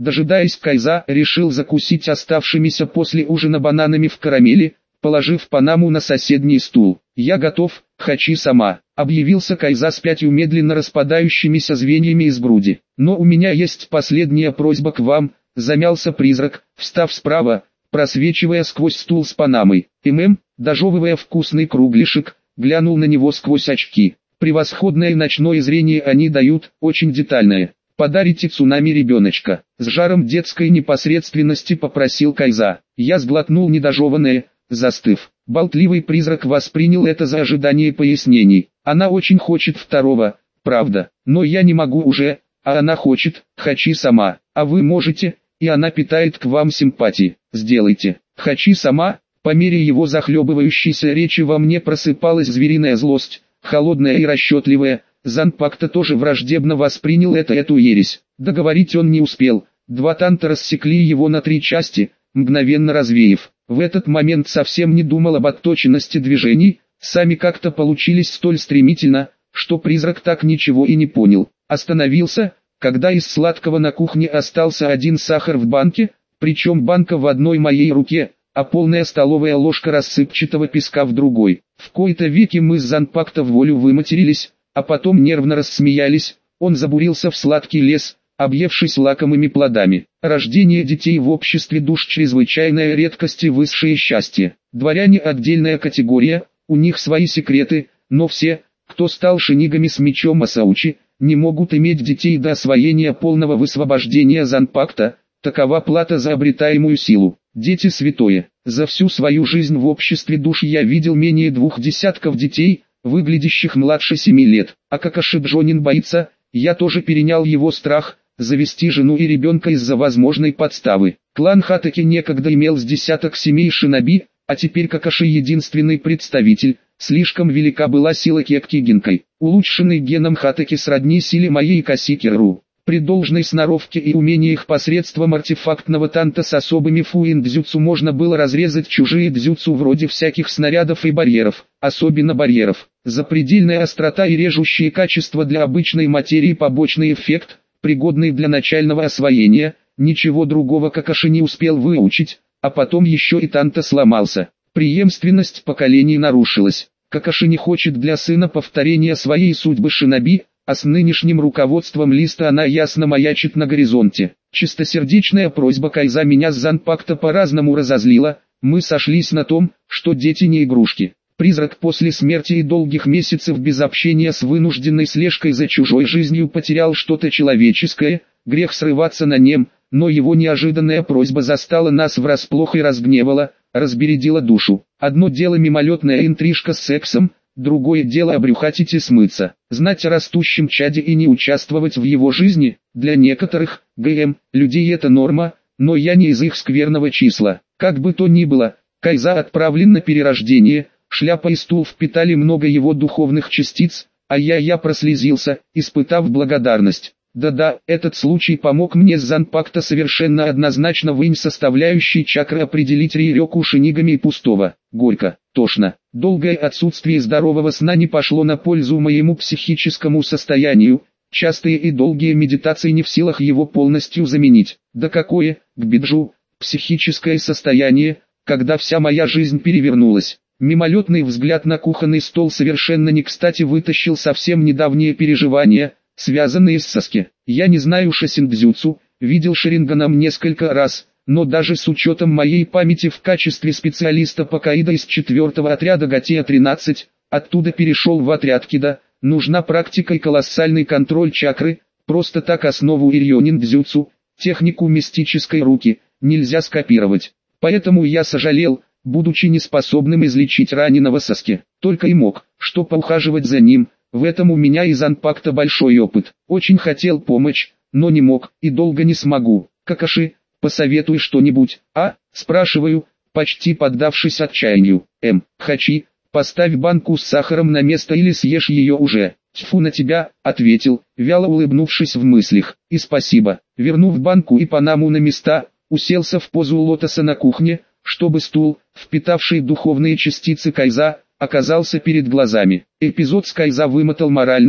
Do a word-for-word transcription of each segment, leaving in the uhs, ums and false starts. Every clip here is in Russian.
Дожидаясь Кайза, решил закусить оставшимися после ужина бананами в карамели, положив Панаму на соседний стул. «Я готов, Хачи-сама», — объявился Кайза с пятью медленно распадающимися звеньями из груди. «Но у меня есть последняя просьба к вам», — замялся призрак, встав справа, просвечивая сквозь стул с Панамой. ММ, дожевывая вкусный кругляшек, глянул на него сквозь очки. «Превосходное ночное зрение они дают, очень детальное. Подарите цунами ребеночка», — с жаром детской непосредственности попросил Кайза. Я сглотнул недожеванное, застыв. Болтливый призрак воспринял это за ожидание пояснений. «Она очень хочет второго, правда, но я не могу уже, а она хочет, Хачи-сама, а вы можете, и она питает к вам симпатии. Сделайте». Хачи-сама, по мере его захлебывающейся речи во мне просыпалась звериная злость, холодная и расчетливая. Занпакта тоже враждебно воспринял это эту ересь. Договорить он не успел, два танта рассекли его на три части, мгновенно развеяв. В этот момент совсем не думал об отточенности движений, сами как-то получились столь стремительно, что призрак так ничего и не понял. Остановился, когда из сладкого на кухне остался один сахар в банке, причем банка в одной моей руке, а полная столовая ложка рассыпчатого песка в другой. В кои-то веки мы с Занпакта в волю выматерились, а потом нервно рассмеялись. Он забурился в сладкий лес, объевшись лакомыми плодами. Рождение детей в обществе душ чрезвычайная редкость и высшее счастье. Дворяне отдельная категория, у них свои секреты, но все, кто стал шинигами с мечом Асаучи, не могут иметь детей до освоения полного высвобождения Занпакта, такова плата за обретаемую силу. Дети святое. За всю свою жизнь в обществе душ я видел менее двух десятков детей, выглядящих младше семи лет. А Какаши Джонин боится, я тоже перенял его страх, завести жену и ребенка из-за возможной подставы. Клан Хатаки некогда имел с десяток семей шиноби, а теперь Какаши единственный представитель. Слишком велика была сила Кекки Гинкай, улучшенный геном Хатаки сродни силе моей Касикеру. При должной сноровке и умении их посредством артефактного танта с особыми фуин-дзюцу можно было разрезать чужие дзюцу вроде всяких снарядов и барьеров, особенно барьеров. Запредельная острота и режущие качества для обычной материи побочный эффект, пригодный для начального освоения, ничего другого Какаши не успел выучить, а потом еще и танта сломался. Преемственность поколений нарушилась. Какаши не хочет для сына повторения своей судьбы шиноби, а с нынешним руководством листа она ясно маячит на горизонте. Чистосердечная просьба Кайза меня с Занпакта по-разному разозлила, мы сошлись на том, что дети не игрушки. Призрак после смерти и долгих месяцев без общения с вынужденной слежкой за чужой жизнью потерял что-то человеческое, грех срываться на нем, но его неожиданная просьба застала нас врасплох и разгневала, разбередила душу. Одно дело мимолетная интрижка с сексом, другое дело обрюхатить и смыться. Знать о растущем чаде и не участвовать в его жизни, для некоторых, ГМ, людей это норма, но я не из их скверного числа. Как бы то ни было, Кайза отправлен на перерождение, шляпа и стул впитали много его духовных частиц, а я-я прослезился, испытав благодарность. Да-да, этот случай помог мне с Занпакта совершенно однозначно вынь составляющие чакры определить Рейрёку шинигами и пустого. Горько, тошно. Долгое отсутствие здорового сна не пошло на пользу моему психическому состоянию, частые и долгие медитации не в силах его полностью заменить. Да какое, к биджу, психическое состояние, когда вся моя жизнь перевернулась. Мимолетный взгляд на кухонный стол совершенно не кстати вытащил совсем недавние переживания, связанные с Саски. Я не знаю шосиндзюцу, видел Шаринганом несколько раз, но даже с учетом моей памяти в качестве специалиста по каидо из четвертого отряда Гатея тринадцать, оттуда перешел в отряд Кида, нужна практика и колоссальный контроль чакры, просто так основу ирьонин-дзюцу, технику мистической руки, нельзя скопировать. Поэтому я сожалел, будучи неспособным излечить раненого Саски, только и мог, что поухаживать за ним. В этом у меня из Занпакта большой опыт. Очень хотел помочь, но не мог, и долго не смогу. Какаши, посоветуй что-нибудь, а? Спрашиваю, почти поддавшись отчаянию. М. Хачи, поставь банку с сахаром на место или съешь ее уже. Тьфу на тебя, ответил, вяло улыбнувшись в мыслях. И спасибо. Вернув банку и Панаму на места, уселся в позу лотоса на кухне, чтобы стул, впитавший духовные частицы Кайза, оказался перед глазами. Эпизод с Кайза вымотал морально,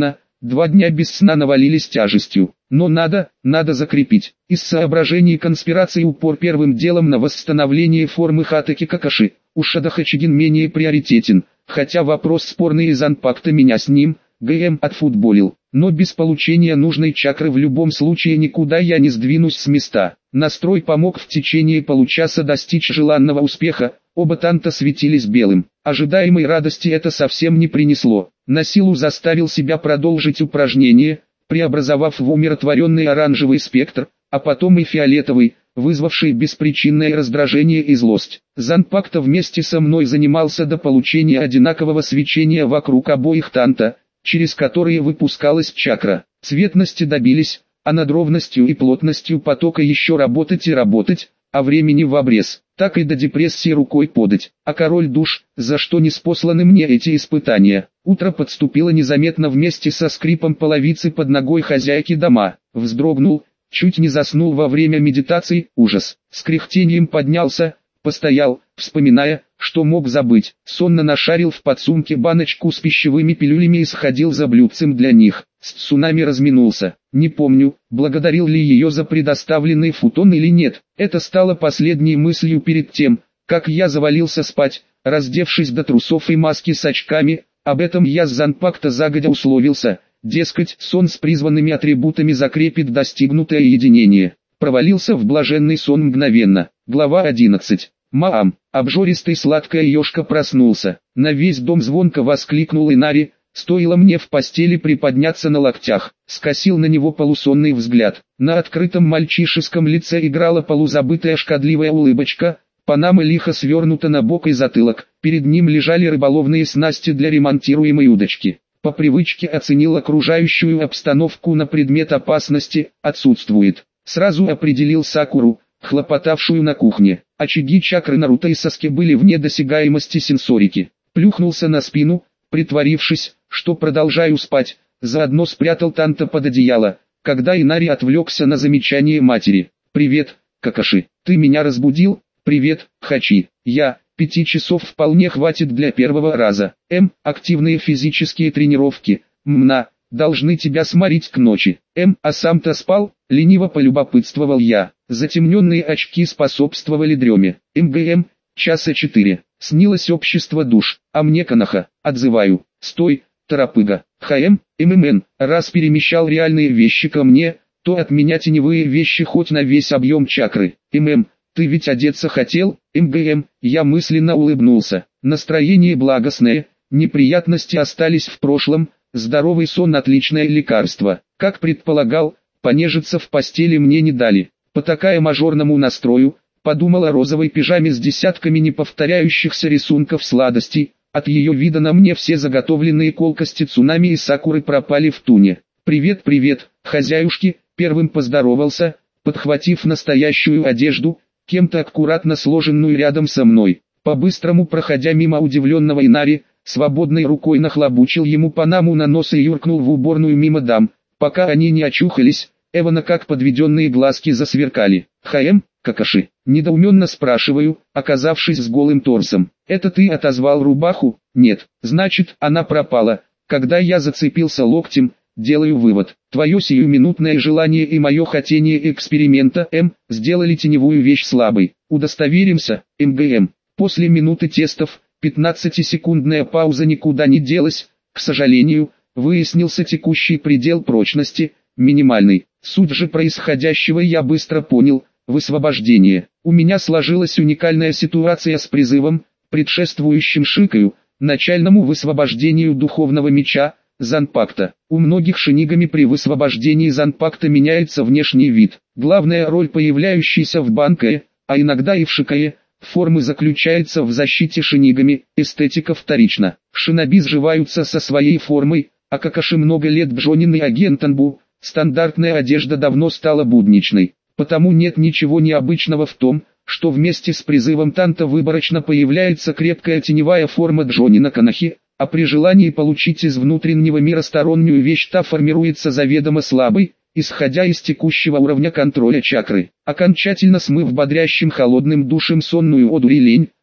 Два дня без сна навалились тяжестью. Но надо, надо закрепить. Из соображений конспирации упор первым делом на восстановление формы Хатаки Какаши. У Шадахачигин менее приоритетен, хотя вопрос спорный из анпакта меня с ним, ГМ, отфутболил. Но без получения нужной чакры в любом случае никуда я не сдвинусь с места. Настрой помог в течение получаса достичь желанного успеха, оба танта светились белым. Ожидаемой радости это совсем не принесло. На силу заставил себя продолжить упражнение, преобразовав в умиротворенный оранжевый спектр, а потом и фиолетовый, вызвавший беспричинное раздражение и злость. Занпакта вместе со мной занимался до получения одинакового свечения вокруг обоих танта, через которые выпускалась чакра. Цветности добились, а над ровностью и плотностью потока еще работать и работать, а времени в обрез, так и до депрессии рукой подать. А король душ, за что не спосланы мне эти испытания? Утро подступило незаметно вместе со скрипом половицы под ногой хозяйки дома. Вздрогнул, чуть не заснул во время медитации, ужас. С кряхтением поднялся, постоял, вспоминая, что мог забыть. Сонно нашарил в подсумке баночку с пищевыми пилюлями и сходил за блюдцем для них. С цунами разминулся. Не помню, благодарил ли ее за предоставленный футон или нет. Это стало последней мыслью перед тем, как я завалился спать, раздевшись до трусов и маски с очками. Об этом я с Занпакта загодя условился. Дескать, сон с призванными атрибутами закрепит достигнутое единение. Провалился в блаженный сон мгновенно. Глава одиннадцать. Маам, обжористый сладкая ешка проснулся. На весь дом звонко воскликнул Инари. Стоило мне в постели приподняться на локтях, скосил на него полусонный взгляд. На открытом мальчишеском лице играла полузабытая шкодливая улыбочка, панама лихо свернута на бок и затылок, перед ним лежали рыболовные снасти для ремонтируемой удочки. По привычке оценил окружающую обстановку на предмет опасности, отсутствует. Сразу определил Сакуру, хлопотавшую на кухне. Очаги чакры Наруто и Саски были вне досягаемости сенсорики. Плюхнулся на спину, притворившись, что продолжаю спать, заодно спрятал танта под одеяло, когда Инари отвлекся на замечание матери. «Привет, Какаши, ты меня разбудил?» «Привет, Хачи, я, пяти часов вполне хватит для первого раза. М, активные физические тренировки, мна, должны тебя сморить к ночи. М, а сам-то спал?» Лениво полюбопытствовал я. Затемненные очки способствовали дреме. МГМ, часа четыре. Снилось общество душ, а мне Канаха. Отзываю. Стой, торопыга. ХМ, ММН, раз перемещал реальные вещи ко мне, то от меня теневые вещи хоть на весь объем чакры. ММ, ты ведь одеться хотел? МГМ, я мысленно улыбнулся. Настроение благостное, неприятности остались в прошлом, здоровый сон отличное лекарство. Как предполагал, понежиться в постели мне не дали. Потакая мажорному настрою, подумал о розовой пижаме с десятками неповторяющихся рисунков сладостей. От ее вида на мне все заготовленные колкости Цунами и Сакуры пропали в туне. «Привет, привет, хозяюшки!» Первым поздоровался, подхватив настоящую одежду, кем-то аккуратно сложенную рядом со мной. По-быстрому проходя мимо удивленного Инари, свободной рукой нахлобучил ему панаму на нос и юркнул в уборную мимо дам. Пока они не очухались, Эвана как подведенные глазки засверкали. «ХМ, Какаши?» Недоуменно спрашиваю, оказавшись с голым торсом. «Это ты отозвал рубаху?» «Нет, значит, она пропала». Когда я зацепился локтем, делаю вывод. Твое сиюминутное желание и мое хотение эксперимента М сделали теневую вещь слабой. Удостоверимся, МГМ. После минуты тестов, пятнадцатисекундная пауза никуда не делась. К сожалению, выяснился текущий предел прочности, минимальный. Суть же происходящего я быстро понял. Высвобождение. У меня сложилась уникальная ситуация с призывом, предшествующим Шикаю, начальному высвобождению духовного меча, Занпакта. У многих шинигами при высвобождении Занпакта меняется внешний вид. Главная роль появляющейся в Банкае, а иногда и в Шикае, формы заключается в защите шинигами, эстетика вторична. Шиноби сживаются со своей формой, а Какаши много лет бжонин и агентанбу, стандартная одежда давно стала будничной. Потому нет ничего необычного в том, что вместе с призывом танта выборочно появляется крепкая теневая форма Джонина Канахи, а при желании получить из внутреннего мира стороннюю вещь та формируется заведомо слабой, исходя из текущего уровня контроля чакры. Окончательно смыв бодрящим холодным душем сонную одурь и лень,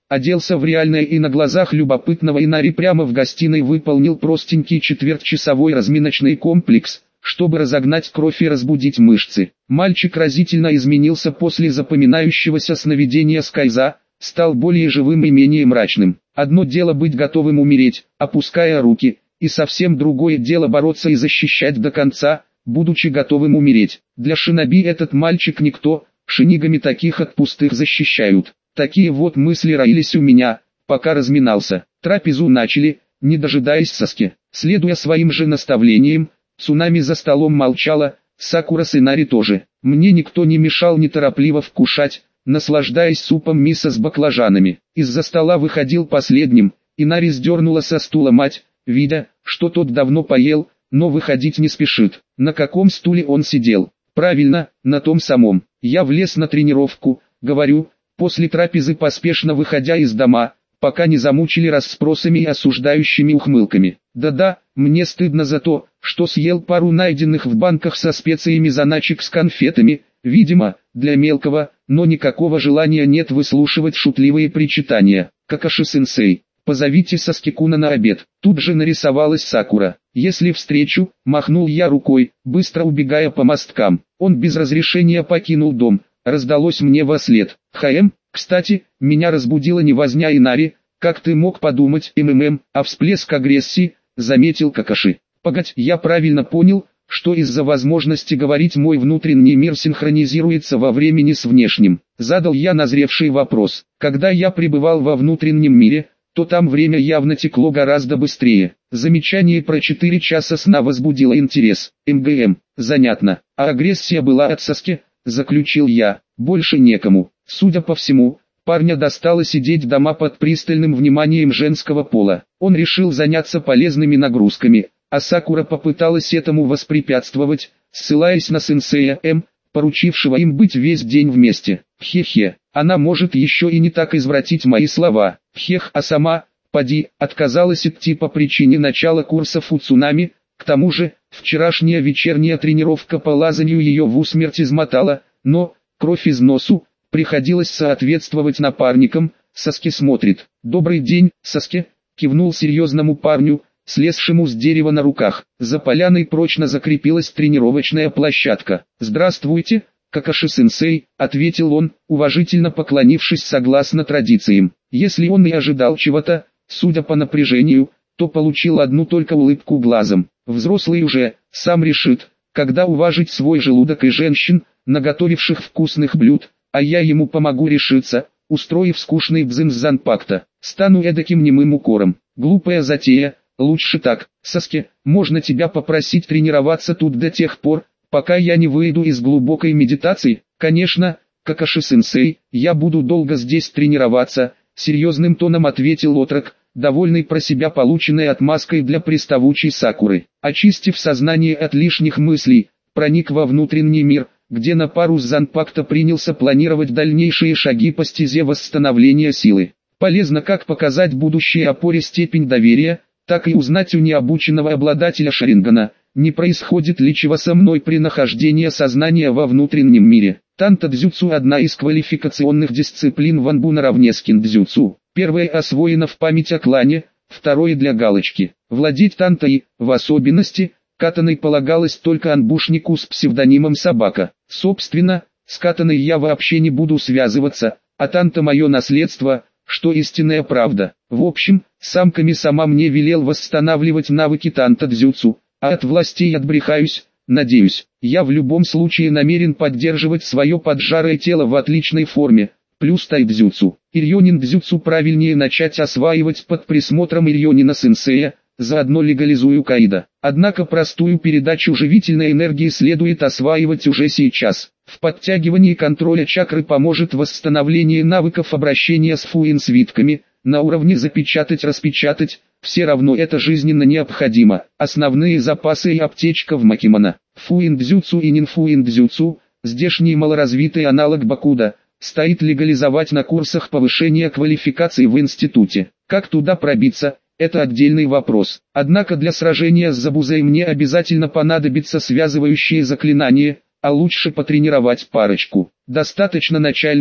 оделся в реальное и на глазах любопытного Инари прямо в гостиной выполнил простенький четвертьчасовой разминочный комплекс, чтобы разогнать кровь и разбудить мышцы. Мальчик разительно изменился после запоминающегося сновидения с Кайза, стал более живым и менее мрачным. Одно дело быть готовым умереть, опуская руки, и совсем другое дело бороться и защищать до конца, будучи готовым умереть. Для шиноби этот мальчик никто, шинигами таких от пустых защищают. Такие вот мысли роились у меня, пока разминался. Трапезу начали, не дожидаясь Саски. Следуя своим же наставлениям, Цунами за столом молчала, Сакура с Инари тоже. Мне никто не мешал неторопливо вкушать, наслаждаясь супом мисо с баклажанами. Из-за стола выходил последним, Инари сдернула со стула мать, видя, что тот давно поел, но выходить не спешит. На каком стуле он сидел? Правильно, на том самом. Я влез на тренировку, говорю, после трапезы поспешно выходя из дома, пока не замучили расспросами и осуждающими ухмылками. Да-да, мне стыдно за то, что съел пару найденных в банках со специями заначек с конфетами, видимо, для мелкого, но никакого желания нет выслушивать шутливые причитания. Какаши-сенсей, позовите Саски-куна на обед. Тут же нарисовалась Сакура. Если встречу, махнул я рукой, быстро убегая по мосткам. Он без разрешения покинул дом, раздалось мне вослед. ХМ, кстати, меня разбудила не возня Инари, как ты мог подумать, МММ, а всплеск агрессии, заметил Какаши. Погодь, я правильно понял, что из-за возможности говорить мой внутренний мир синхронизируется во времени с внешним. Задал я назревший вопрос. Когда я пребывал во внутреннем мире, то там время явно текло гораздо быстрее. Замечание про четыре часа сна возбудило интерес. МГМ, занятно. А агрессия была от Саски, заключил я. Больше некому. Судя по всему, парня достало сидеть дома под пристальным вниманием женского пола. Он решил заняться полезными нагрузками, а Сакура попыталась этому воспрепятствовать, ссылаясь на сенсея М, поручившего им быть весь день вместе. Хе-хе, она может еще и не так извратить мои слова. Хех, а сама, поди, отказалась идти по причине начала курсов у Цунами. К тому же, вчерашняя вечерняя тренировка по лазанию ее в усмерть измотала, но, кровь из носу, приходилось соответствовать напарникам. Саски смотрит. «Добрый день, Саски», кивнул серьезному парню, слезшему с дерева на руках. За поляной прочно закрепилась тренировочная площадка. «Здравствуйте, Какаши-сенсей», ответил он, уважительно поклонившись согласно традициям. Если он и ожидал чего-то, судя по напряжению, то получил одну только улыбку глазом. Взрослый уже, сам решит, когда уважить свой желудок и женщин, наготовивших вкусных блюд, а я ему помогу решиться, устроив скучный бзым с занпакта. Стану эдаким немым укором. Глупая затея, лучше так. Саски, можно тебя попросить тренироваться тут до тех пор, пока я не выйду из глубокой медитации? Конечно, Какаши-сенсей, я буду долго здесь тренироваться, серьезным тоном ответил отрок, довольный про себя полученной отмазкой для приставучей Сакуры. Очистив сознание от лишних мыслей, проник во внутренний мир, где на пару с занпакта принялся планировать дальнейшие шаги по стезе восстановления силы. Полезно как показать будущей опоре степень доверия, так и узнать у необученного обладателя Шарингана, не происходит ли чего со мной при нахождении сознания во внутреннем мире. Танто-дзюцу – одна из квалификационных дисциплин ванбу наравне с киндзюцу. Первое освоено в память о клане, второе для галочки. Владеть танто-и, в особенности, катаной полагалось только анбушнику с псевдонимом Собака. Собственно, с катаной я вообще не буду связываться, а танто мое наследство, что истинная правда. В общем, сам Ками-сама мне велел восстанавливать навыки танто-дзюцу, а от властей отбрехаюсь, надеюсь. Я в любом случае намерен поддерживать свое поджарое тело в отличной форме, плюс тайдзюцу. Ирьонин-дзюцу правильнее начать осваивать под присмотром Ирьонина-сенсея, заодно легализую каидо. Однако простую передачу живительной энергии следует осваивать уже сейчас. В подтягивании контроля чакры поможет восстановление навыков обращения с фуин-свитками, на уровне запечатать-распечатать, все равно это жизненно необходимо. Основные запасы и аптечка в Макимана. Фуин-дзюцу и нинфуин-дзюцу, здешний малоразвитый аналог Бакуда, стоит легализовать на курсах повышения квалификации в институте. Как туда пробиться? Это отдельный вопрос. Однако для сражения с Забузой мне обязательно понадобится связывающее заклинание, а лучше потренировать парочку. Достаточно начальных,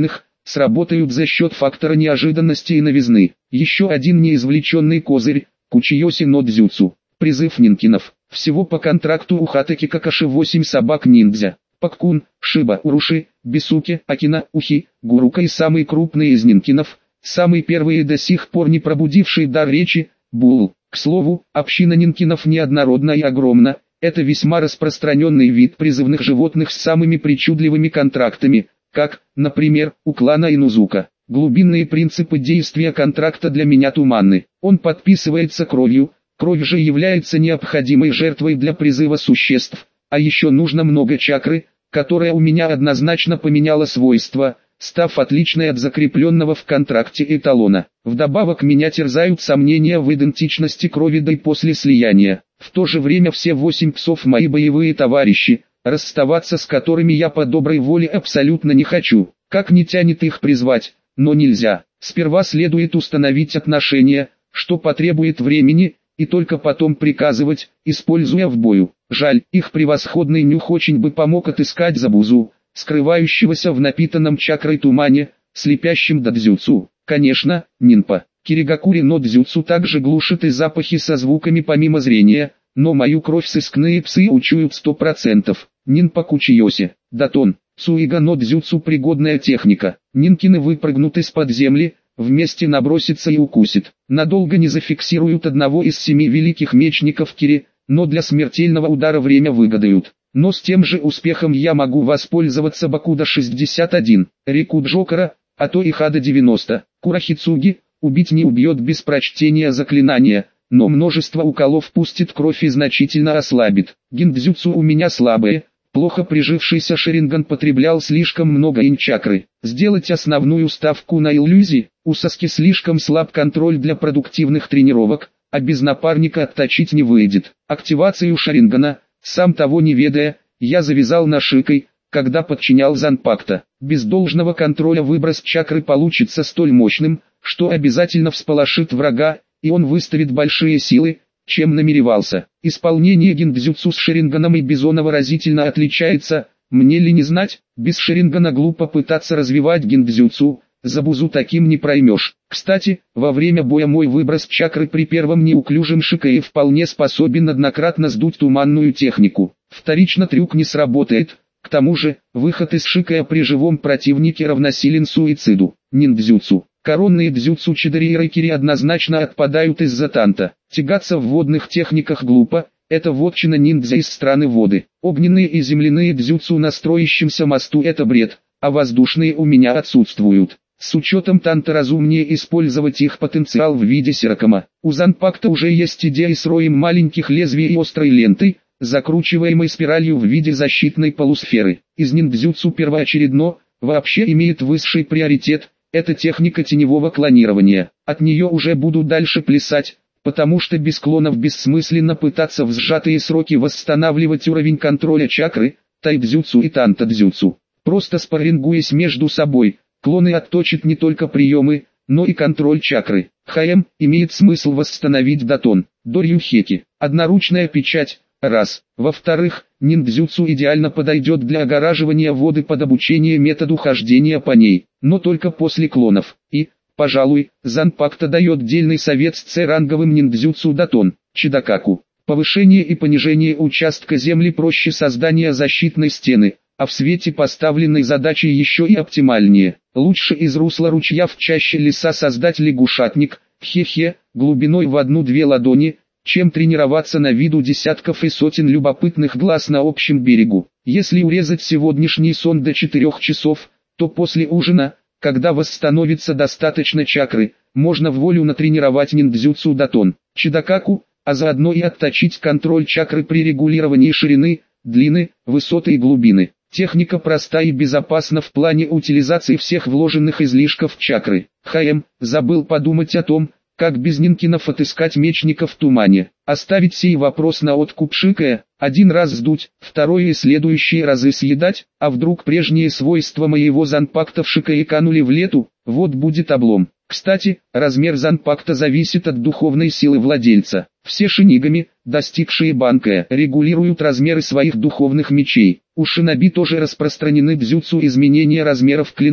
сработают за счет фактора неожиданности и новизны. Еще один неизвлеченный козырь – Кучиоси но Дзюцу. Призыв нинкинов. Всего по контракту у Хатаки Какаши восемь собак-ниндзя. Паккун, Шиба, Уруши, Бисуки, Акина, Ухи, Гурука и самый крупный из нинкинов, самый первый и до сих пор не пробудивший дар речи – Бул. К слову, община нинкинов неоднородна и огромна. Это весьма распространенный вид призывных животных с самыми причудливыми контрактами, как, например, у клана Инузука. Глубинные принципы действия контракта для меня туманны. Он подписывается кровью, кровь же является необходимой жертвой для призыва существ, а еще нужно много чакры, которая у меня однозначно поменяла свойства, став отличной от закрепленного в контракте эталона. Вдобавок меня терзают сомнения в идентичности крови до и после слияния. В то же время все восемь псов мои боевые товарищи, расставаться с которыми я по доброй воле абсолютно не хочу. Как не тянет их призвать, но нельзя. Сперва следует установить отношения, что потребует времени, и только потом приказывать, используя в бою. Жаль, их превосходный нюх очень бы помог отыскать Забузу, скрывающегося в напитанном чакрой тумане, слепящем до дзюцу. Конечно, нинпа. Киригакури но дзюцу также глушит и запахи со звуками помимо зрения, но мою кровь сыскные псы учуют сто процентов. Нинпа Кучиоси. Датон. Суига но дзюцу пригодная техника. Нинкины выпрыгнут из-под земли, вместе набросится и укусит. Надолго не зафиксируют одного из семи великих мечников Кири, но для смертельного удара время выгадают. Но с тем же успехом я могу воспользоваться Бакуда шестьдесят один, Рику Джокера, а то и Хада девяносто. Курахицуги, убить не убьет без прочтения заклинания, но множество уколов пустит кровь и значительно ослабит. Гиндзюцу у меня слабые, плохо прижившийся Шаринган потреблял слишком много инчакры. Сделать основную ставку на иллюзии, у Саски слишком слаб контроль для продуктивных тренировок, а без напарника отточить не выйдет. Активацию Шарингана, сам того не ведая, я завязал на Шикой, когда подчинял Занпакта. Без должного контроля выброс чакры получится столь мощным, что обязательно всполошит врага, и он выставит большие силы, чем намеревался. Исполнение гиндзюцу с Шаринганом и Бизона разительно отличается, мне ли не знать, без Шарингана глупо пытаться развивать гиндзюцу, Забузу таким не проймешь. Кстати, во время боя мой выброс чакры при первом неуклюжем Шикае вполне способен однократно сдуть туманную технику. Вторично трюк не сработает, к тому же, выход из Шикая при живом противнике равносилен суициду. Ниндзюцу. Коронные дзюцу Чидари и Райкири однозначно отпадают из-за танта. Тягаться в водных техниках глупо, это вотчина ниндзя из страны воды. Огненные и земляные дзюцу на строящемся мосту это бред, а воздушные у меня отсутствуют. С учетом танта разумнее использовать их потенциал в виде сирокома. У Занпакта уже есть идея с роем маленьких лезвий и острой лентой, закручиваемой спиралью в виде защитной полусферы. Из ниндзюцу первоочередно, вообще имеет высший приоритет, это техника теневого клонирования. От нее уже буду дальше плясать, потому что без клонов бессмысленно пытаться в сжатые сроки восстанавливать уровень контроля чакры, тайдзюцу и тантадзюцу. Просто спаррингуясь между собой, клоны отточат не только приемы, но и контроль чакры. ХМ имеет смысл восстановить датон. Дорюхеки. Одноручная печать. Раз. Во-вторых, ниндзюцу идеально подойдет для огораживания воды под обучение методу хождения по ней, но только после клонов. И, пожалуй, Занпакта дает дельный совет с С-ранговым ниндзюцу датон, Чидакаку. Повышение и понижение участка земли проще создания защитной стены, а в свете поставленной задачи еще и оптимальнее. Лучше из русла ручья в чаще леса создать лягушатник, хе-хе, глубиной в одну-две ладони, чем тренироваться на виду десятков и сотен любопытных глаз на общем берегу. Если урезать сегодняшний сон до четырех часов, то после ужина, когда восстановится достаточно чакры, можно в волю натренировать ниндзюцу датон, чидакаку, а заодно и отточить контроль чакры при регулировании ширины, длины, высоты и глубины. Техника проста и безопасна в плане утилизации всех вложенных излишков чакры. ХМ, забыл подумать о том, как без нинкинов отыскать мечника в тумане. Оставить сей вопрос на откуп Шикая, один раз сдуть, второй и следующие разы съедать, а вдруг прежние свойства моего Занпакта в Шикае канули в лету, вот будет облом. Кстати, размер Занпакта зависит от духовной силы владельца. Все шинигами, достигшие банкая, регулируют размеры своих духовных мечей. У шиноби тоже распространены дзюцу изменения размеров клинка.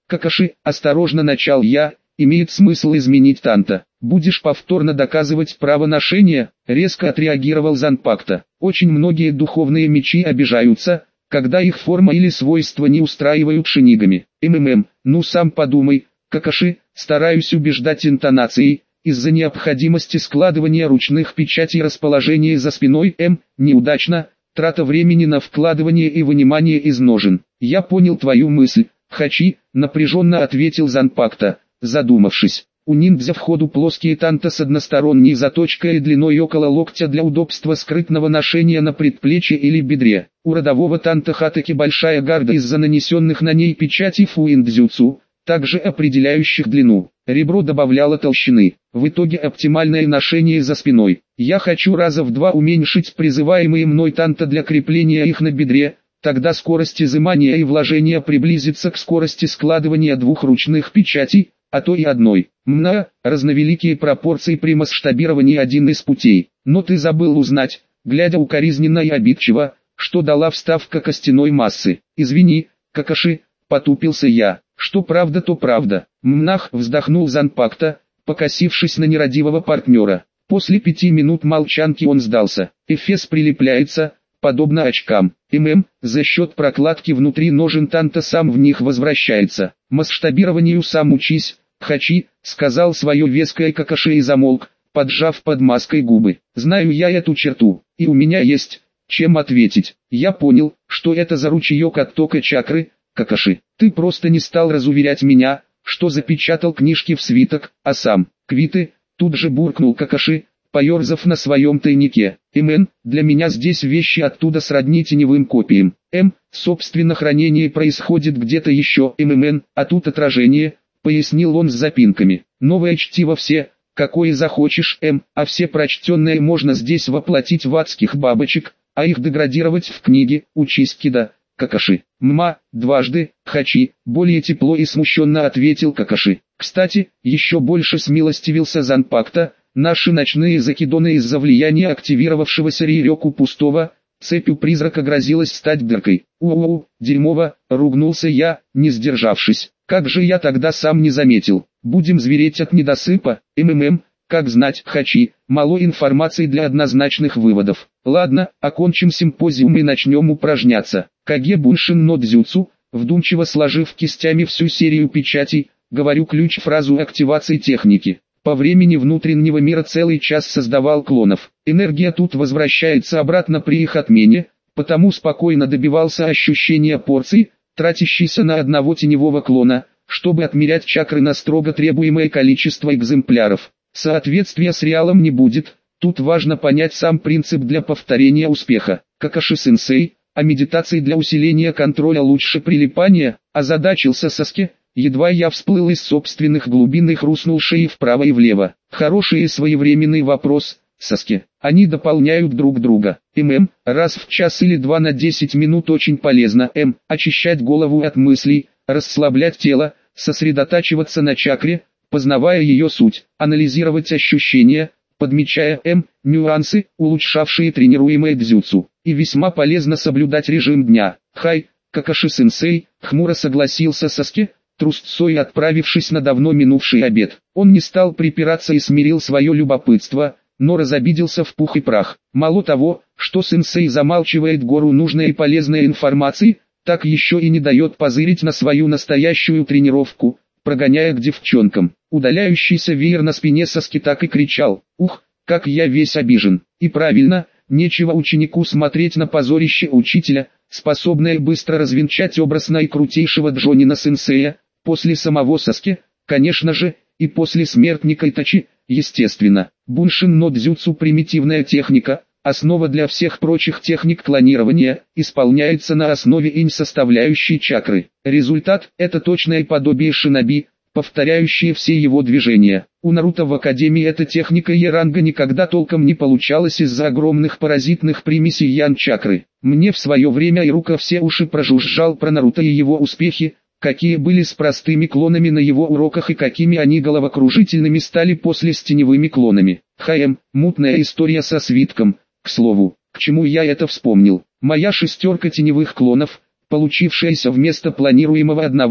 Какаши, осторожно начал я, имеет смысл изменить танто. Будешь повторно доказывать право ношения, резко отреагировал Занпакто. Очень многие духовные мечи обижаются, когда их форма или свойства не устраивают шинигами. МММ, ну сам подумай, Какаши, стараюсь убеждать интонацией, из-за необходимости складывания ручных печатей расположение за спиной М, неудачно, трата времени на вкладывание и вынимание из ножен. Я понял твою мысль, Хачи, напряженно ответил Занпакто, задумавшись. У ниндзя в ходу плоские танто с односторонней заточкой и длиной около локтя для удобства скрытного ношения на предплечье или бедре. У родового танто хатаки большая гарда из-за нанесенных на ней печатей фуиндзюцу, также определяющих длину. Ребро добавляло толщины. В итоге оптимальное ношение за спиной. Я хочу раза в два уменьшить призываемые мной танто для крепления их на бедре, тогда скорость изымания и вложения приблизится к скорости складывания двух ручных печатей, а то и одной. Мна, разновеликие пропорции при масштабировании один из путей. Но ты забыл узнать, глядя укоризненно и обидчиво, что дала вставка костяной массы. Извини, Какаши, потупился я. Что правда, то правда. Мнах, вздохнул Занпакто, покосившись на нерадивого партнера. После пяти минут молчанки он сдался. Эфес прилепляется, подобно очкам. ММ, за счет прокладки внутри ножен танто сам в них возвращается. Масштабированию сам учись, Хачи, сказал свое веское Какаши и замолк, поджав под маской губы. Знаю я эту черту, и у меня есть, чем ответить. Я понял, что это за ручеек оттока чакры, Какаши. Ты просто не стал разуверять меня, что запечатал книжки в свиток, а сам, квиты, тут же буркнул Какаши, поерзав на своем тайнике. МН, для меня здесь вещи оттуда сродни теневым копиям. М, собственно хранение происходит где-то еще. ММН, а тут отражение, пояснил он с запинками. Новое чтиво все, какое захочешь. М, а все прочтенное можно здесь воплотить в адских бабочек, а их деградировать в книге. Учись, кида. Какаши. Мма, дважды, Хачи, более тепло и смущенно ответил Какаши. Кстати, еще больше смилостивился Занпакто, наши ночные закидоны из-за влияния активировавшегося Рирёку пустого, цепью призрака грозилась стать дыркой. Уоу, дерьмово, ругнулся я, не сдержавшись. Как же я тогда сам не заметил. Будем звереть от недосыпа. МММ, как знать, Хачи, мало информации для однозначных выводов. Ладно, окончим симпозиум и начнем упражняться. Каге Буншин но дзюцу, вдумчиво сложив кистями всю серию печатей, говорю ключ-фразу активации техники. По времени внутреннего мира целый час создавал клонов. Энергия тут возвращается обратно при их отмене, потому спокойно добивался ощущения порций, тратящейся на одного теневого клона, чтобы отмерять чакры на строго требуемое количество экземпляров. Соответствия с реалом не будет, тут важно понять сам принцип для повторения успеха. Какаши-сенсей, а медитации для усиления контроля лучше прилипания, озадачился Саске, едва я всплыл из собственных глубин и хрустнул шеей вправо и влево. Хороший и своевременный вопрос, Саске. Они дополняют друг друга. ММ, раз в час или два на десять минут очень полезно. М, очищать голову от мыслей, расслаблять тело, сосредотачиваться на чакре, познавая ее суть, анализировать ощущения, подмечая М, нюансы, улучшавшие тренируемое дзюцу. И весьма полезно соблюдать режим дня. Хай, Какаши-сенсей, хмуро согласился Саске, трусцой отправившись на давно минувший обед. Он не стал припираться и смирил свое любопытство, но разобиделся в пух и прах. Мало того, что сенсей замалчивает гору нужной и полезной информации, так еще и не дает позырить на свою настоящую тренировку, прогоняя к девчонкам. Удаляющийся веер на спине Саски так и кричал: «Ух, как я весь обижен!» И правильно, нечего ученику смотреть на позорище учителя, способное быстро развенчать образ наикрутейшего Джонина-сенсея, после самого Саски, конечно же, и после смертника Итачи, естественно. Буншин но дзюцу — примитивная техника, основа для всех прочих техник клонирования, исполняется на основе инь-составляющей чакры. Результат – это точное подобие шиноби, повторяющее все его движения. У Наруто в Академии эта техника Е-ранга никогда толком не получалась из-за огромных паразитных примесей ян-чакры. Мне в свое время Ирука все уши прожужжал про Наруто и его успехи, какие были с простыми клонами на его уроках и какими они головокружительными стали после с теневыми клонами. ХМ, мутная история со свитком. К слову, к чему я это вспомнил? Моя шестерка теневых клонов, получившаяся вместо планируемого одного,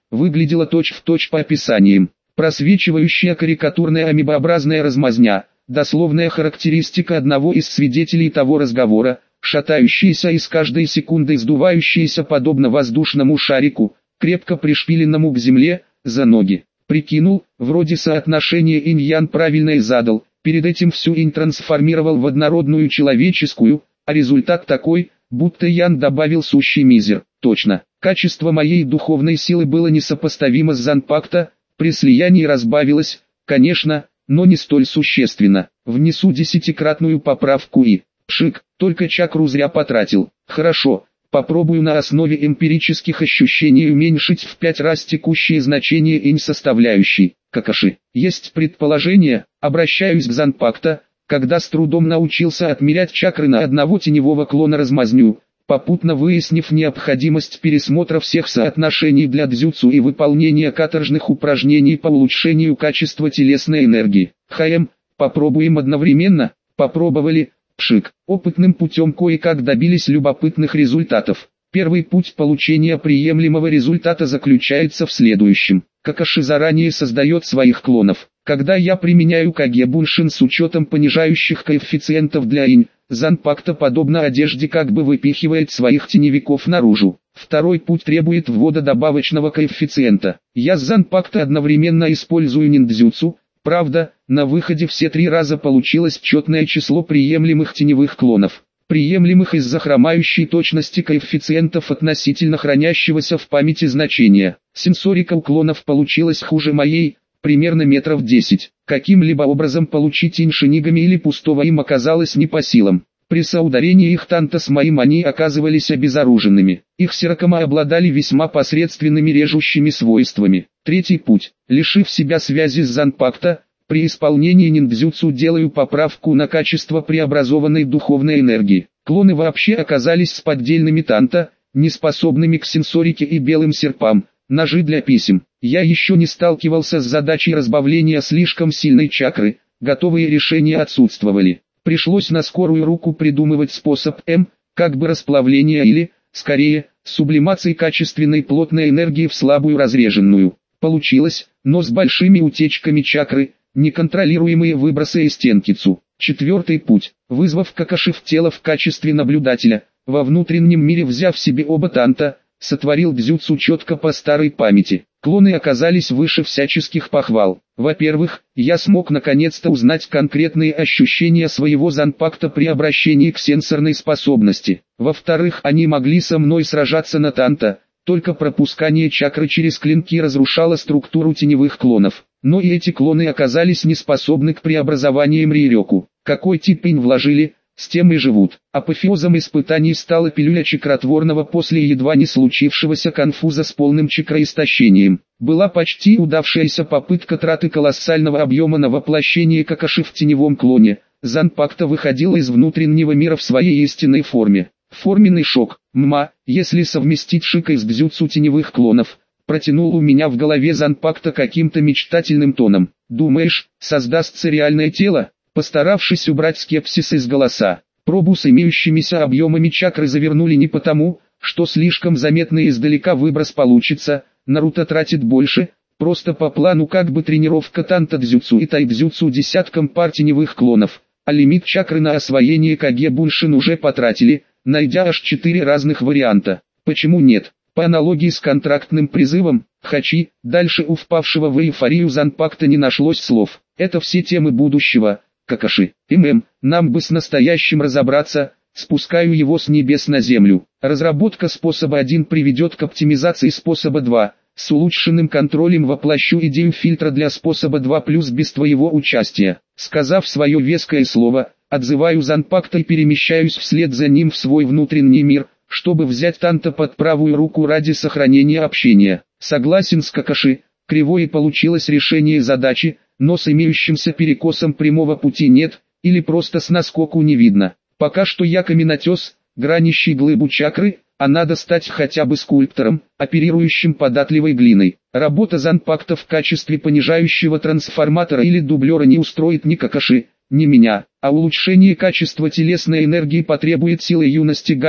выглядела точь-в-точь по описаниям. Просвечивающая карикатурная амебообразная размазня, дословная характеристика одного из свидетелей того разговора, шатающаяся и с каждой секундой сдувающаяся подобно воздушному шарику, крепко пришпиленному к земле, за ноги. Прикинул, вроде соотношение инь-ян правильно и задал, перед этим всю инь трансформировал в однородную человеческую, а результат такой, будто ян добавил сущий мизер. Точно, качество моей духовной силы было несопоставимо с Занпакта, при слиянии разбавилось, конечно, но не столь существенно. Внесу десятикратную поправку и, пшик, только чакру зря потратил. Хорошо, попробую на основе эмпирических ощущений уменьшить в пять раз текущее значение инь составляющей. Какаши. Есть предположение, обращаюсь к Занпакта, когда с трудом научился отмерять чакры на одного теневого клона размазню, попутно выяснив необходимость пересмотра всех соотношений для дзюцу и выполнения каторжных упражнений по улучшению качества телесной энергии. ХМ, попробуем одновременно, попробовали, пшик. Опытным путем кое-как добились любопытных результатов. Первый путь получения приемлемого результата заключается в следующем. Какаши заранее создает своих клонов. Когда я применяю Каге Буншин с учетом понижающих коэффициентов для инь, Занпакта подобно одежде как бы выпихивает своих теневиков наружу. Второй путь требует ввода добавочного коэффициента. Я с Занпакта одновременно использую ниндзюцу, правда, на выходе все три раза получилось четное число приемлемых теневых клонов. Приемлемых из-за хромающей точности коэффициентов относительно хранящегося в памяти значения. Сенсорика у клонов получилась хуже моей, примерно метров десять. Каким-либо образом получить инь шинигами или пустого им оказалось не по силам. При соударении их танта с моим они оказывались обезоруженными. Их сирокома обладали весьма посредственными режущими свойствами. Третий путь. Лишив себя связи с Занпакта, при исполнении ниндзюцу делаю поправку на качество преобразованной духовной энергии. Клоны вообще оказались с поддельными танта, неспособными к сенсорике и белым серпам, ножи для писем. Я еще не сталкивался с задачей разбавления слишком сильной чакры, готовые решения отсутствовали. Пришлось на скорую руку придумывать способ М, как бы расплавления или, скорее, сублимации качественной плотной энергии в слабую разреженную. Получилось, но с большими утечками чакры, неконтролируемые выбросы из тенкицу. Четвертый путь. Вызвав Какаши в тело в качестве наблюдателя, во внутреннем мире взяв себе оба танта, сотворил дзюцу четко по старой памяти. Клоны оказались выше всяческих похвал. Во-первых, я смог наконец-то узнать конкретные ощущения своего Занпакта при обращении к сенсорной способности. Во-вторых, они могли со мной сражаться на танта, только пропускание чакры через клинки разрушало структуру теневых клонов. Но и эти клоны оказались не способны к преобразованиям Рирёку. Какой тип инь вложили, с тем и живут. Апофеозом испытаний стала пилюля чакротворного после едва не случившегося конфуза с полным чакроистощением. Была почти удавшаяся попытка траты колоссального объема на воплощение Какаши в теневом клоне. Занпакта выходила из внутреннего мира в своей истинной форме. Форменный шок. Мма, если совместить шикой с дзюцу теневых клонов, протянул у меня в голове Занпакта каким-то мечтательным тоном. Думаешь, создастся реальное тело? Постаравшись убрать скепсис из голоса, пробу с имеющимися объемами чакры завернули не потому, что слишком заметный издалека выброс получится, Наруто тратит больше, просто по плану как бы тренировка танта-дзюцу и тайдзюцу десяткам пар теневых клонов, а лимит чакры на освоение Каге Буншин уже потратили, найдя аж четыре разных варианта. Почему нет? По аналогии с контрактным призывом, хачи, дальше у впавшего в эйфорию Занпакта не нашлось слов. Это все темы будущего. Какаши, ММ, нам бы с настоящим разобраться, спускаю его с небес на землю. Разработка способа один приведет к оптимизации способа два, с улучшенным контролем воплощу идею фильтра для способа два плюс без твоего участия. Сказав свое веское слово, отзываю Занпакта и перемещаюсь вслед за ним в свой внутренний мир, чтобы взять танта под правую руку ради сохранения общения. Согласен с Какаши, кривое получилось решение задачи, но с имеющимся перекосом прямого пути нет, или просто с наскоку не видно. Пока что я каменотес, гранящий глыбу чакры, а надо стать хотя бы скульптором, оперирующим податливой глиной. Работа Занпакта в качестве понижающего трансформатора или дублера не устроит ни Какаши, ни меня, а улучшение качества телесной энергии потребует силы юности Гая,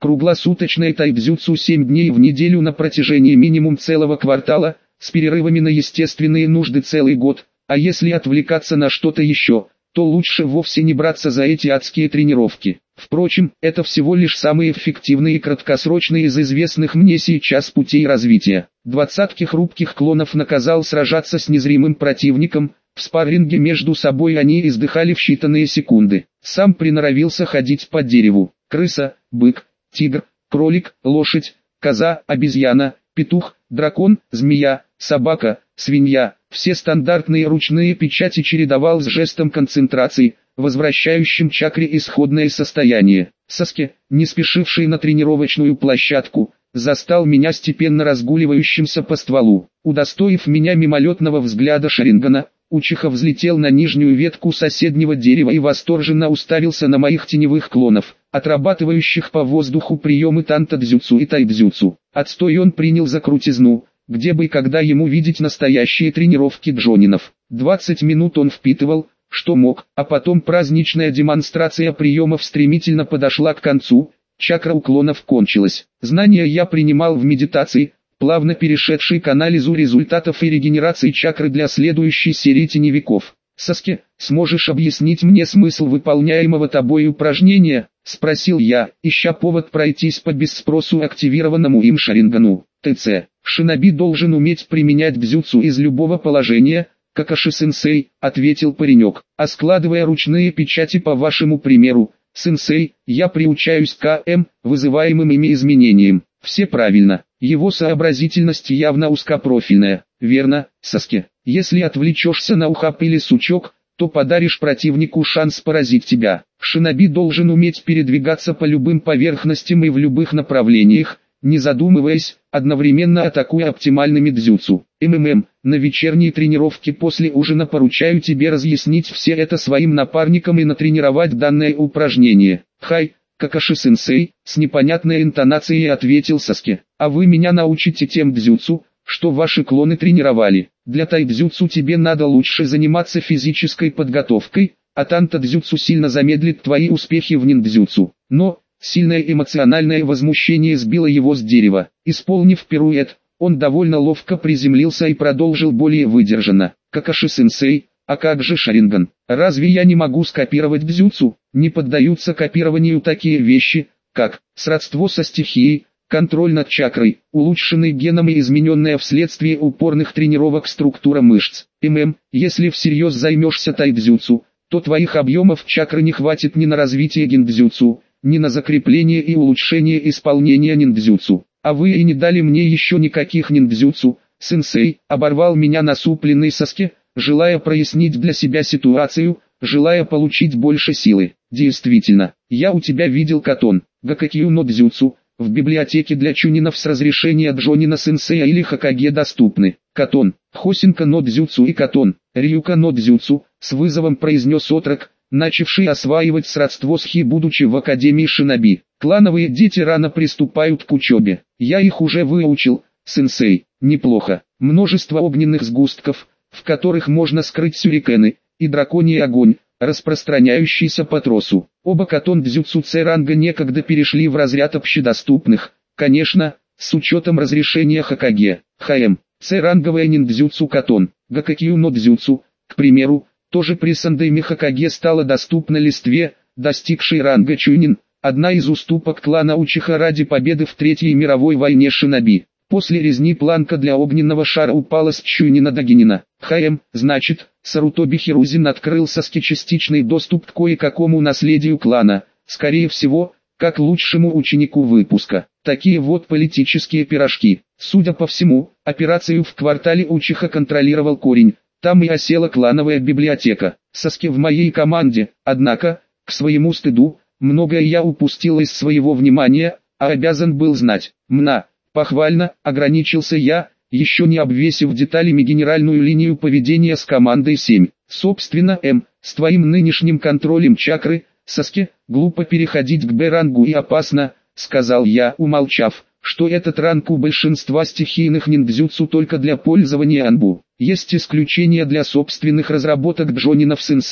Круглосуточное тайбзюцу семь дней в неделю на протяжении минимум целого квартала, с перерывами на естественные нужды целый год, а если отвлекаться на что-то еще, то лучше вовсе не браться за эти адские тренировки. Впрочем, это всего лишь самые эффективные и краткосрочные из известных мне сейчас путей развития. Двадцатки хрупких клонов наказал сражаться с незримым противником, в спарринге между собой они издыхали в считанные секунды. Сам приноровился ходить по дереву. Крыса, бык, тигр, кролик, лошадь, коза, обезьяна, петух, дракон, змея, собака, свинья. Все стандартные ручные печати чередовал с жестом концентрации, возвращающим чакре исходное состояние. Саске, не спешивший на тренировочную площадку, застал меня степенно разгуливающимся по стволу. Удостоив меня мимолетного взгляда Шарингана, Учиха взлетел на нижнюю ветку соседнего дерева и восторженно уставился на моих теневых клонов, отрабатывающих по воздуху приемы танта-дзюцу и тайбзюцу. Отстой он принял за крутизну, где бы и когда ему видеть настоящие тренировки джонинов. двадцать минут он впитывал, что мог, а потом праздничная демонстрация приемов стремительно подошла к концу, чакра уклонов кончилась. Знания я принимал в медитации, плавно перешедший к анализу результатов и регенерации чакры для следующей серии теневиков. «Саске, сможешь объяснить мне смысл выполняемого тобой упражнения?» — спросил я, ища повод пройтись по без спросу активированному им Шарингану. «ТЦ. Шиноби должен уметь применять дзюцу из любого положения, Какаши-сенсей», — ответил паренек, — «а складывая ручные печати по вашему примеру, сенсей, я приучаюсь к КМ, вызываемым ими изменениям». Все правильно. Его сообразительность явно узкопрофильная. Верно, Саске. Если отвлечешься на ухап или сучок, то подаришь противнику шанс поразить тебя. Шиноби должен уметь передвигаться по любым поверхностям и в любых направлениях, не задумываясь, одновременно атакуя оптимальными дзюцу. МММ, на вечерней тренировке после ужина поручаю тебе разъяснить все это своим напарникам и натренировать данное упражнение. Хай, Какаши-сенсей, с непонятной интонацией ответил Саске. А вы меня научите тем дзюцу, что ваши клоны тренировали. Для тайбзюцу тебе надо лучше заниматься физической подготовкой, а танта-дзюцу сильно замедлит твои успехи в ниндзюцу. Но, сильное эмоциональное возмущение сбило его с дерева. Исполнив пируэт, он довольно ловко приземлился и продолжил более выдержанно. Какаши-сенсей, а как же Шаринган? Разве я не могу скопировать дзюцу? Не поддаются копированию такие вещи, как сродство со стихией, контроль над чакрой, улучшенный геном и измененная вследствие упорных тренировок структура мышц. ММ, если всерьез займешься тайбзюцу, то твоих объемов чакры не хватит ни на развитие гиндзюцу, ни на закрепление и улучшение исполнения ниндзюцу. А вы и не дали мне еще никаких ниндзюцу, сенсей, оборвал меня насупленный Саске, желая прояснить для себя ситуацию, желая получить больше силы. Действительно, я у тебя видел катон, гакакью но дзюцу, в библиотеке для чунинов с разрешения Джонина сенсея или Хокаге доступны. Катон, Хосинка но дзюцу и катон, Рюка но дзюцу, с вызовом произнес отрок, начавший осваивать сродство с Хи, будучи в Академии Шиноби. Клановые дети рано приступают к учебе. Я их уже выучил, сенсей. Неплохо. Множество огненных сгустков, в которых можно скрыть сюрикены, и драконий огонь, распространяющийся по тросу. Оба катон-дзюцу С-ранга некогда перешли в разряд общедоступных, конечно, с учетом разрешения Хокаге. ХМ. С-ранговая ниндзюцу катон, гакакью но дзюцу, к примеру, тоже при Сандайме Хокаге стала доступна листве, достигшей ранга Чунин, одна из уступок клана Учиха ради победы в Третьей мировой войне Шиноби. После резни планка для огненного шара упала с Чунина до Гинина. ХМ, значит, Сарутоби Хирузин открыл Саске частичный доступ к кое-какому наследию клана, скорее всего, как лучшему ученику выпуска. Такие вот политические пирожки. Судя по всему, операцию в квартале Учиха контролировал корень, там и осела клановая библиотека. Саске в моей команде, однако, к своему стыду, многое я упустил из своего внимания, а обязан был знать. Мна. Похвально, ограничился я, еще не обвесив деталями генеральную линию поведения с командой семь. Собственно, М, с твоим нынешним контролем чакры, Саске, глупо переходить к Б-рангу и опасно, сказал я, умолчав, что этот ранг у большинства стихийных ниндзюцу только для пользования анбу. Есть исключения для собственных разработок джонинов-сенсеев.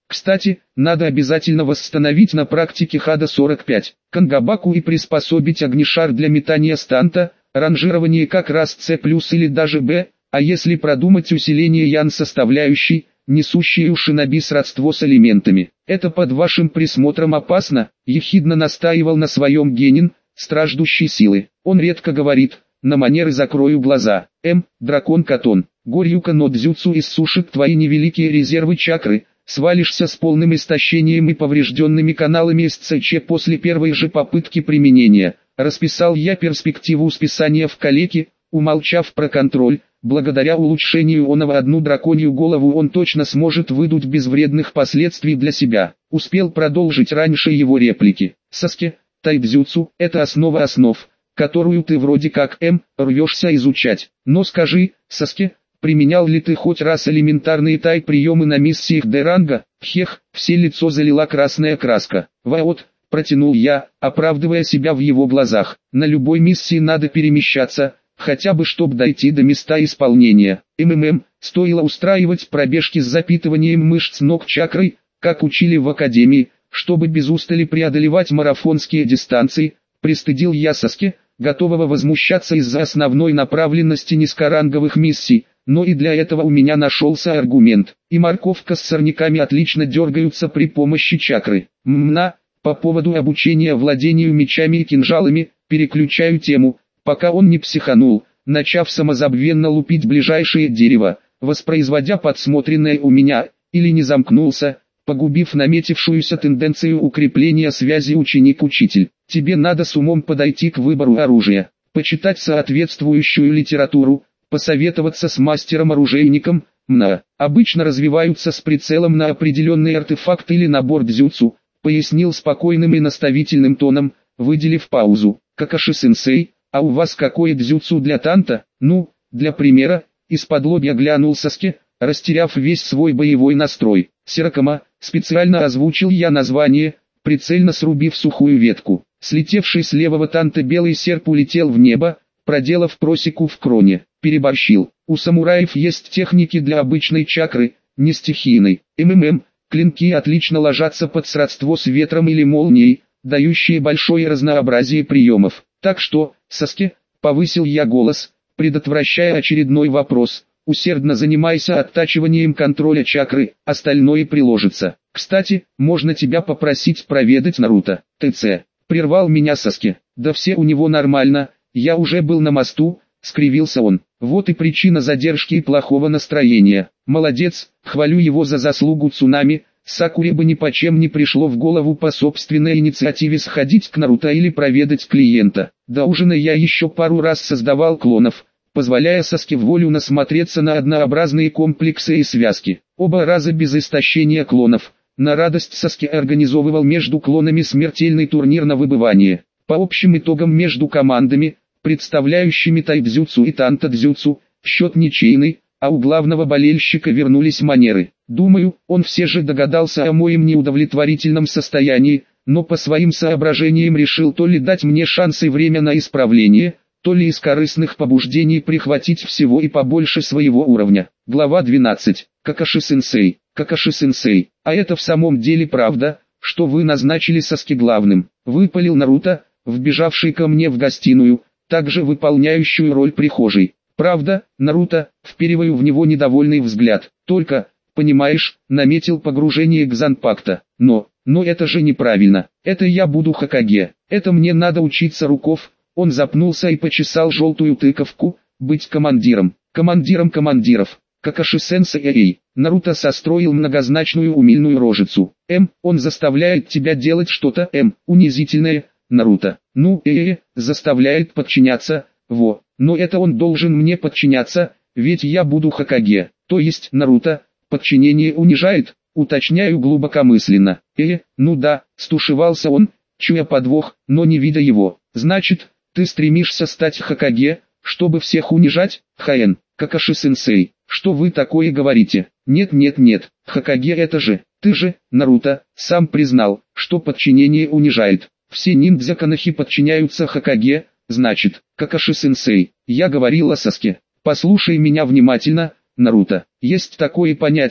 Кстати, надо обязательно восстановить на практике Хада сорок пять, Кангабаку и приспособить огнешар для метания станта, ранжирование как раз С плюс или даже Б, а если продумать усиление Ян составляющей, несущие у шиноби сродство с элементами. Это под вашим присмотром опасно, ехидно настаивал на своем Генин, страждущий силы. Он редко говорит, на манеры закрою глаза. М, дракон-катон, Горюка но дзюцу иссушит твои невеликие резервы чакры, свалишься с полным истощением и поврежденными каналами СЦЧ после первой же попытки применения. Расписал я перспективу списания в калеке, умолчав про контроль. Благодаря улучшению оного одну драконью голову он точно сможет выдуть без вредных последствий для себя. Успел продолжить раньше его реплики. Саске, тайдзюцу – это основа основ, которую ты вроде как М, рвешься изучать. Но скажи, Саске, применял ли ты хоть раз элементарные тай-приемы на миссиях Д-ранга? Хех, все лицо залила красная краска. Вот, протянул я, оправдывая себя в его глазах. На любой миссии надо перемещаться, хотя бы чтоб дойти до места исполнения. МММ, стоило устраивать пробежки с запитыванием мышц ног чакрой, как учили в академии, чтобы без устали преодолевать марафонские дистанции. Пристыдил я Саске, готового возмущаться из-за основной направленности низкоранговых миссий, но и для этого у меня нашелся аргумент. И морковка с сорняками отлично дергаются при помощи чакры. Ммна, по поводу обучения владению мечами и кинжалами, переключаю тему, пока он не психанул, начав самозабвенно лупить ближайшее дерево, воспроизводя подсмотренное у меня, или не замкнулся, погубив наметившуюся тенденцию укрепления связи ученик-учитель. Тебе надо с умом подойти к выбору оружия, почитать соответствующую литературу, посоветоваться с мастером-оружейником. МНА обычно развиваются с прицелом на определенный артефакт или набор дзюцу, пояснил спокойным и наставительным тоном, выделив паузу. Какаши-сенсей, а у вас какое дзюцу для танта? Ну, для примера, из-под лобья глянул Саске, растеряв весь свой боевой настрой. Сиракама, специально озвучил я название, прицельно срубив сухую ветку. Слетевший с левого танта белый серп улетел в небо, проделав просеку в кроне. Переборщил. У самураев есть техники для обычной чакры, не стихийной. МММ, клинки отлично ложатся под сродство с ветром или молнией, дающие большое разнообразие приемов. Так что, Саске, повысил я голос, предотвращая очередной вопрос, усердно занимайся оттачиванием контроля чакры, остальное приложится. Кстати, можно тебя попросить проведать Наруто. ТЦ. Прервал меня Саске. Да все у него нормально, я уже был на мосту, скривился он. Вот и причина задержки и плохого настроения. Молодец, хвалю его за заслугу цунами. Сакуре бы ни почем не пришло в голову по собственной инициативе сходить к Наруто или проведать клиента. До ужина я еще пару раз создавал клонов, позволяя Саске в волю насмотреться на однообразные комплексы и связки. Оба раза без истощения клонов. На радость Саске организовывал между клонами смертельный турнир на выбывание. По общим итогам между командами, представляющими тайдзюцу и танта-дзюцу, счет ничейный, а у главного болельщика вернулись манеры. Думаю, он все же догадался о моем неудовлетворительном состоянии, но по своим соображениям решил то ли дать мне шанс и время на исправление, то ли из корыстных побуждений прихватить всего и побольше своего уровня. Глава двенадцать. Какаши-сенсей. Какаши-сенсей. А это в самом деле правда, что вы назначили Саске главным? Выпалил Наруто, вбежавший ко мне в гостиную, также выполняющую роль прихожей. Правда, Наруто, впериваю в него недовольный взгляд. Только, понимаешь, наметил погружение к Занпакта. Но, но это же неправильно. Это я буду Хокаге. Это мне надо учиться руков. Он запнулся и почесал желтую тыковку. Быть командиром. Командиром командиров. Какаши-сенсей. Наруто состроил многозначную умильную рожицу. М, он заставляет тебя делать что-то, М, унизительное, Наруто. Ну, э, э, заставляет подчиняться, во. Но это он должен мне подчиняться, ведь я буду Хокаге. То есть, Наруто, подчинение унижает, уточняю глубокомысленно. Э, ну да, стушевался он, чуя подвох, но не видя его. Значит, ты стремишься стать Хокаге, чтобы всех унижать, Хаэн? Какаши-сенсей, что вы такое говорите? Нет нет нет, Хокаге это же, ты же, Наруто, сам признал, что подчинение унижает. Все ниндзя-канахи подчиняются Хокаге, значит, Какаши-сенсей, я говорил о Саске. Послушай меня внимательно, Наруто. Есть такое понятие,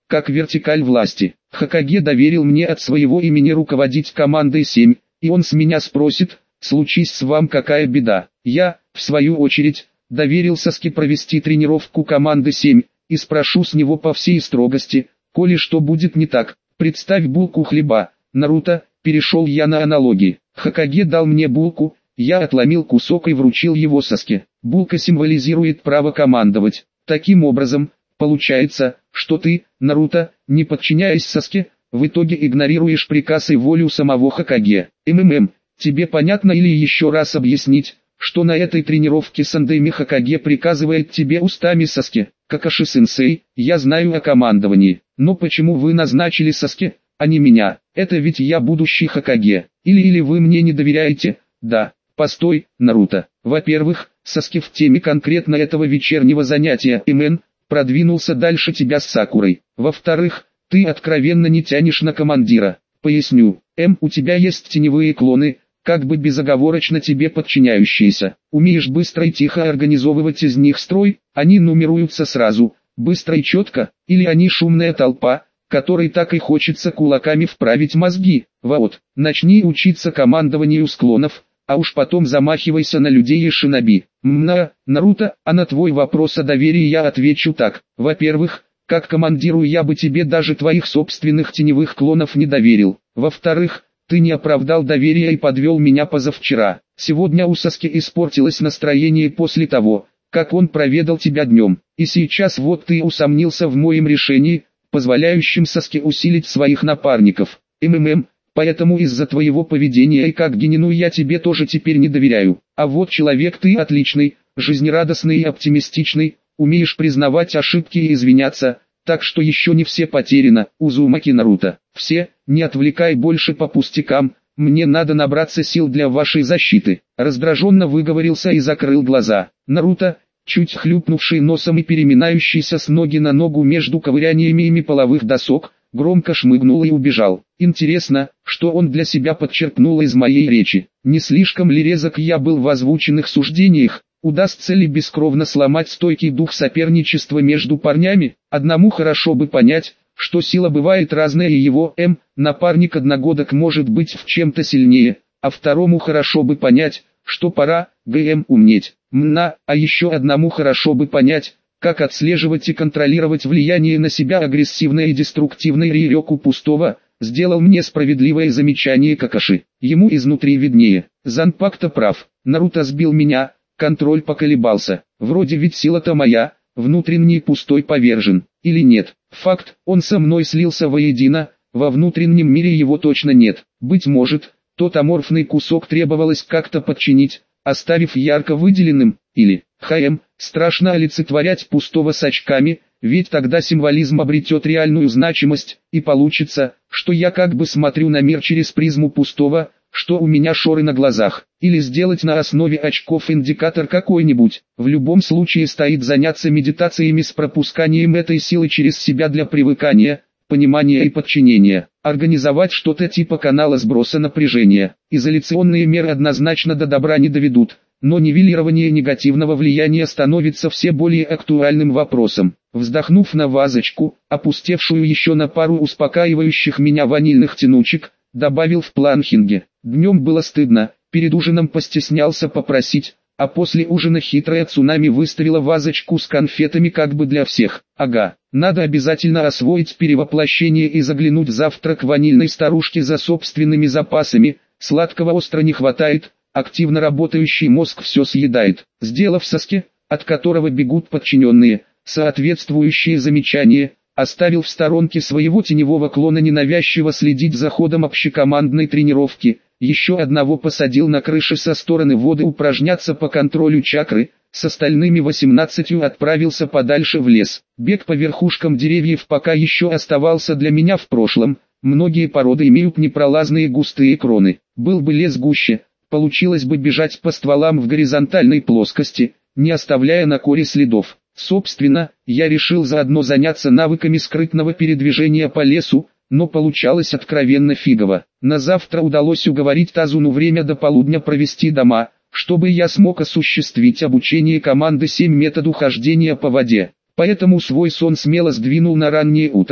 как вертикаль власти. Хокаге доверил мне от своего имени руководить командой семь, и он с меня спросит, случись с вам какая беда. Я, в свою очередь, доверил Саске провести тренировку команды семь, и спрошу с него по всей строгости, коли что будет не так, представь булку хлеба, Наруто, перешел я на аналогии. Хокаге дал мне булку, я отломил кусок и вручил его Саске. Булка символизирует право командовать. Таким образом, получается, что ты, Наруто, не подчиняясь Саске, в итоге игнорируешь приказ и волю самого Хокаге. МММ, тебе понятно или еще раз объяснить, что на этой тренировке Сандайми Хокаге приказывает тебе устами Саске? Какаши-сенсей, я знаю о командовании, но почему вы назначили Саске, а не меня? Это ведь я будущий Хокаге. Или или вы мне не доверяете? Да. Постой, Наруто. Во-первых, Саске в теме конкретно этого вечернего занятия МН продвинулся дальше тебя с Сакурой. Во-вторых, ты откровенно не тянешь на командира. Поясню. М, у тебя есть теневые клоны, как бы безоговорочно тебе подчиняющиеся. Умеешь быстро и тихо организовывать из них строй, они нумеруются сразу, быстро и четко, или они шумная толпа, которой так и хочется кулаками вправить мозги. Вот, начни учиться командованию с клонов, а уж потом замахивайся на людей и шиноби. Мна, Наруто, а на твой вопрос о доверии я отвечу так. Во-первых, как командиру я бы тебе даже твоих собственных теневых клонов не доверил. Во-вторых, ты не оправдал доверия и подвел меня позавчера. Сегодня у Саски испортилось настроение после того, как он проведал тебя днем. И сейчас вот ты усомнился в моем решении, позволяющем Саске усилить своих напарников. МММ, поэтому из-за твоего поведения и как Генину я тебе тоже теперь не доверяю. А вот человек ты отличный, жизнерадостный и оптимистичный, умеешь признавать ошибки и извиняться, так что еще не все потеряно. Узумаки Наруто. Все, не отвлекай больше по пустякам, мне надо набраться сил для вашей защиты. Раздраженно выговорился и закрыл глаза. Наруто, чуть хлюпнувший носом и переминающийся с ноги на ногу между ковыряниями ими половых досок, громко шмыгнул и убежал. Интересно, что он для себя подчеркнул из моей речи. Не слишком ли резок я был в озвученных суждениях? Удастся ли бескровно сломать стойкий дух соперничества между парнями? Одному хорошо бы понять, что сила бывает разная и его М, напарник одногодок может быть в чем-то сильнее, а второму хорошо бы понять, что пора, ГМ, умнеть. Мна, а еще одному хорошо бы понять, как отслеживать и контролировать влияние на себя агрессивной и деструктивной Рирёку Пустого, сделал мне справедливое замечание Какаши. Ему изнутри виднее. Занпак-то прав, Наруто сбил меня, контроль поколебался. Вроде ведь сила-то моя, внутренний Пустой повержен, или нет? Факт, он со мной слился воедино, во внутреннем мире его точно нет. Быть может, тот аморфный кусок требовалось как-то подчинить, оставив ярко выделенным, или, ХМ, страшно олицетворять Пустого с очками, ведь тогда символизм обретет реальную значимость, и получится, что я как бы смотрю на мир через призму Пустого, что у меня шоры на глазах, или сделать на основе очков индикатор какой-нибудь. В любом случае стоит заняться медитациями с пропусканием этой силы через себя для привыкания, понимания и подчинения. Организовать что-то типа канала сброса напряжения. Изоляционные меры однозначно до добра не доведут, но нивелирование негативного влияния становится все более актуальным вопросом. Вздохнув на вазочку, опустевшую еще на пару успокаивающих меня ванильных тянучек, добавил в план Хинге. Днем было стыдно, перед ужином постеснялся попросить, а после ужина хитрая цунами выставила вазочку с конфетами как бы для всех. Ага, надо обязательно освоить перевоплощение и заглянуть завтра к ванильной старушке за собственными запасами, сладкого остро не хватает, активно работающий мозг все съедает. Сделав Саске, от которого бегут подчиненные, соответствующие замечания, оставил в сторонке своего теневого клона ненавязчиво следить за ходом общекомандной тренировки, еще одного посадил на крыше со стороны воды упражняться по контролю чакры, с остальными восемнадцатью отправился подальше в лес. Бег по верхушкам деревьев пока еще оставался для меня в прошлом, многие породы имеют непролазные густые кроны. Был бы лес гуще, получилось бы бежать по стволам в горизонтальной плоскости, не оставляя на коре следов. Собственно, я решил заодно заняться навыками скрытного передвижения по лесу, но получалось откровенно фигово. На завтра удалось уговорить Тазуну время до полудня провести дома, чтобы я смог осуществить обучение команды семь методу хождения по воде. Поэтому свой сон смело сдвинул на раннее утро,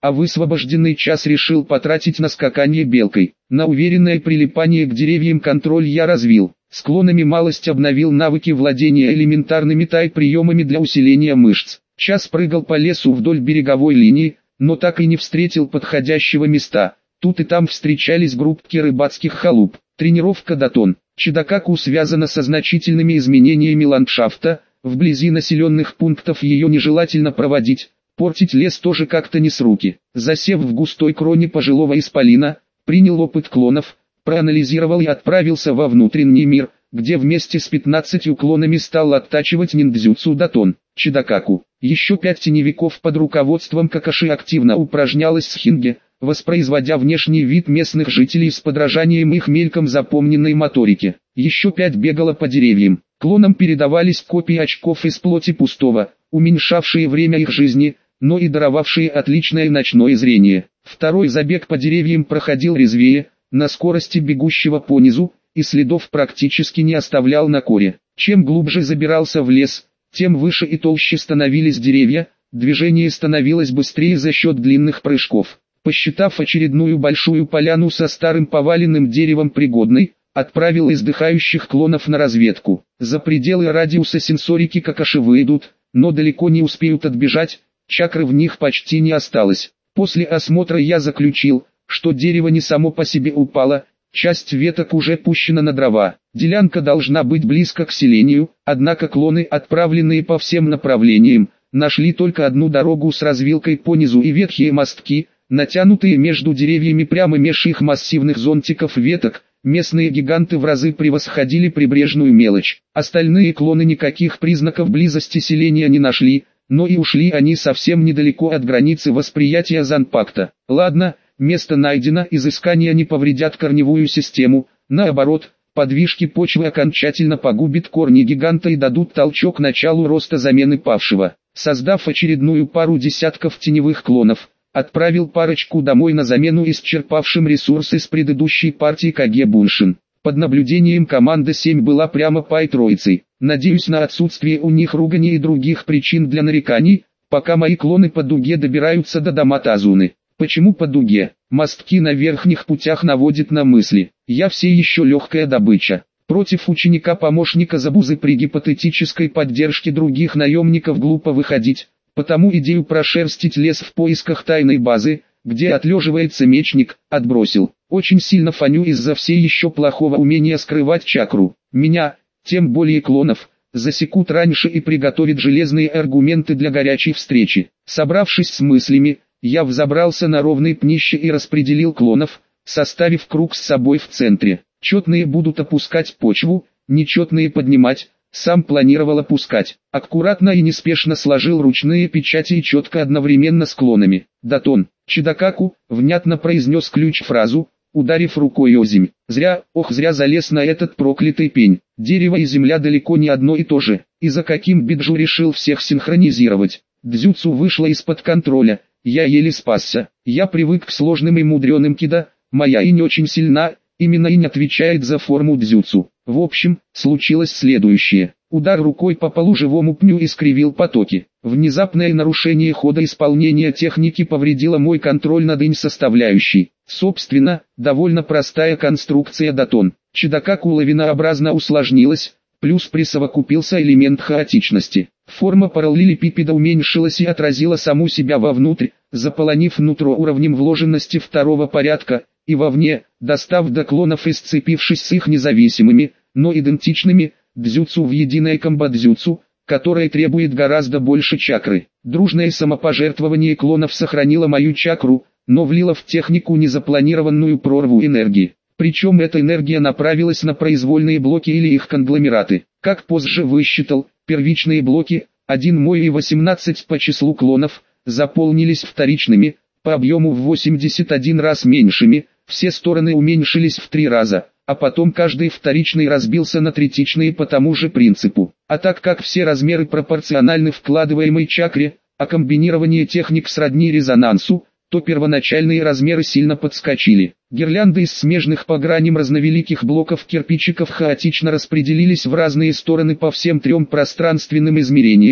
а высвобожденный час решил потратить на скакание белкой. На уверенное прилипание к деревьям контроль я развил. Склонами малость обновил навыки владения элементарными тай-приемами для усиления мышц. Час прыгал по лесу вдоль береговой линии, но так и не встретил подходящего места. Тут и там встречались группки рыбацких халуп. Тренировка Датон Чидакаку связана со значительными изменениями ландшафта, вблизи населенных пунктов ее нежелательно проводить, портить лес тоже как-то не с руки. Засев в густой кроне пожилого исполина, принял опыт клонов, проанализировал и отправился во внутренний мир, где вместе с пятнадцатью клонами стал оттачивать ниндзюцу Датон Чидакаку. Еще пять теневиков под руководством Какаши активно упражнялось с хинге, воспроизводя внешний вид местных жителей с подражанием их мельком запомненной моторике. Еще пять бегало по деревьям. Клонам передавались копии очков из плоти пустого, уменьшавшие время их жизни, но и даровавшие отличное ночное зрение. Второй забег по деревьям проходил резвее, на скорости бегущего по низу, и следов практически не оставлял на коре. Чем глубже забирался в лес, тем выше и толще становились деревья, движение становилось быстрее за счет длинных прыжков. Посчитав очередную большую поляну со старым поваленным деревом пригодной, отправил издыхающих клонов на разведку. За пределы радиуса сенсорики Какаши выйдут, но далеко не успеют отбежать, чакры в них почти не осталось. После осмотра я заключил, что дерево не само по себе упало, часть веток уже пущена на дрова. Делянка должна быть близко к селению, однако клоны, отправленные по всем направлениям, нашли только одну дорогу с развилкой по низу и ветхие мостки, натянутые между деревьями прямо меж их массивных зонтиков веток. Местные гиганты в разы превосходили прибрежную мелочь. Остальные клоны никаких признаков близости селения не нашли, но и ушли они совсем недалеко от границы восприятия Занпакта. Ладно, место найдено, изыскания не повредят корневую систему, наоборот, подвижки почвы окончательно погубят корни гиганта и дадут толчок началу роста замены павшего. Создав очередную пару десятков теневых клонов, отправил парочку домой на замену исчерпавшим ресурсы с предыдущей партии Каге Буншин. Под наблюдением команды семь была прямо пай троицей. Надеюсь на отсутствие у них ругани и других причин для нареканий, пока мои клоны по дуге добираются до дома Тазуны. Почему по дуге? Мостки на верхних путях наводят на мысли. Я все еще легкая добыча. Против ученика-помощника Забузы при гипотетической поддержке других наемников глупо выходить. Потому идею прошерстить лес в поисках тайной базы, где отлеживается мечник, отбросил. Очень сильно фаню из-за все еще плохого умения скрывать чакру. Меня, тем более клонов, засекут раньше и приготовят железные аргументы для горячей встречи. Собравшись с мыслями, я взобрался на ровный пнище и распределил клонов, составив круг с собой в центре. Четные будут опускать почву, нечетные поднимать. Сам планировал опускать. Аккуратно и неспешно сложил ручные печати и четко одновременно с клонами. Датон Чидакаку внятно произнес ключ-фразу, ударив рукой о земь. Зря, ох зря залез на этот проклятый пень. Дерево и земля далеко не одно и то же. И за каким биджу решил всех синхронизировать. Дзюцу вышло из-под контроля. Я еле спасся. Я привык к сложным и мудреным кида. Моя инь очень сильна. Именно инь отвечает за форму дзюцу. В общем, случилось следующее. Удар рукой по полу живому пню искривил потоки. Внезапное нарушение хода исполнения техники повредило мой контроль над инь-составляющей. Собственно, довольно простая конструкция Датон Чидакаку лавинообразно усложнилась, плюс присовокупился элемент хаотичности. Форма параллелепипеда уменьшилась и отразила саму себя вовнутрь, заполонив нутро уровнем вложенности второго порядка, и вовне, достав до клонов и сцепившись с их независимыми, но идентичными, дзюцу в единое комбо-дзюцу, которое требует гораздо больше чакры. Дружное самопожертвование клонов сохранило мою чакру, но влило в технику незапланированную прорву энергии. Причем эта энергия направилась на произвольные блоки или их конгломераты. Как позже высчитал, первичные блоки, один мой и восемнадцать по числу клонов, заполнились вторичными, по объему в восемьдесят один раз меньшими. Все стороны уменьшились в три раза, а потом каждый вторичный разбился на третичные по тому же принципу. А так как все размеры пропорциональны вкладываемой чакре, а комбинирование техник сродни резонансу, то первоначальные размеры сильно подскочили. Гирлянды из смежных по граням разновеликих блоков кирпичиков хаотично распределились в разные стороны по всем трем пространственным измерениям,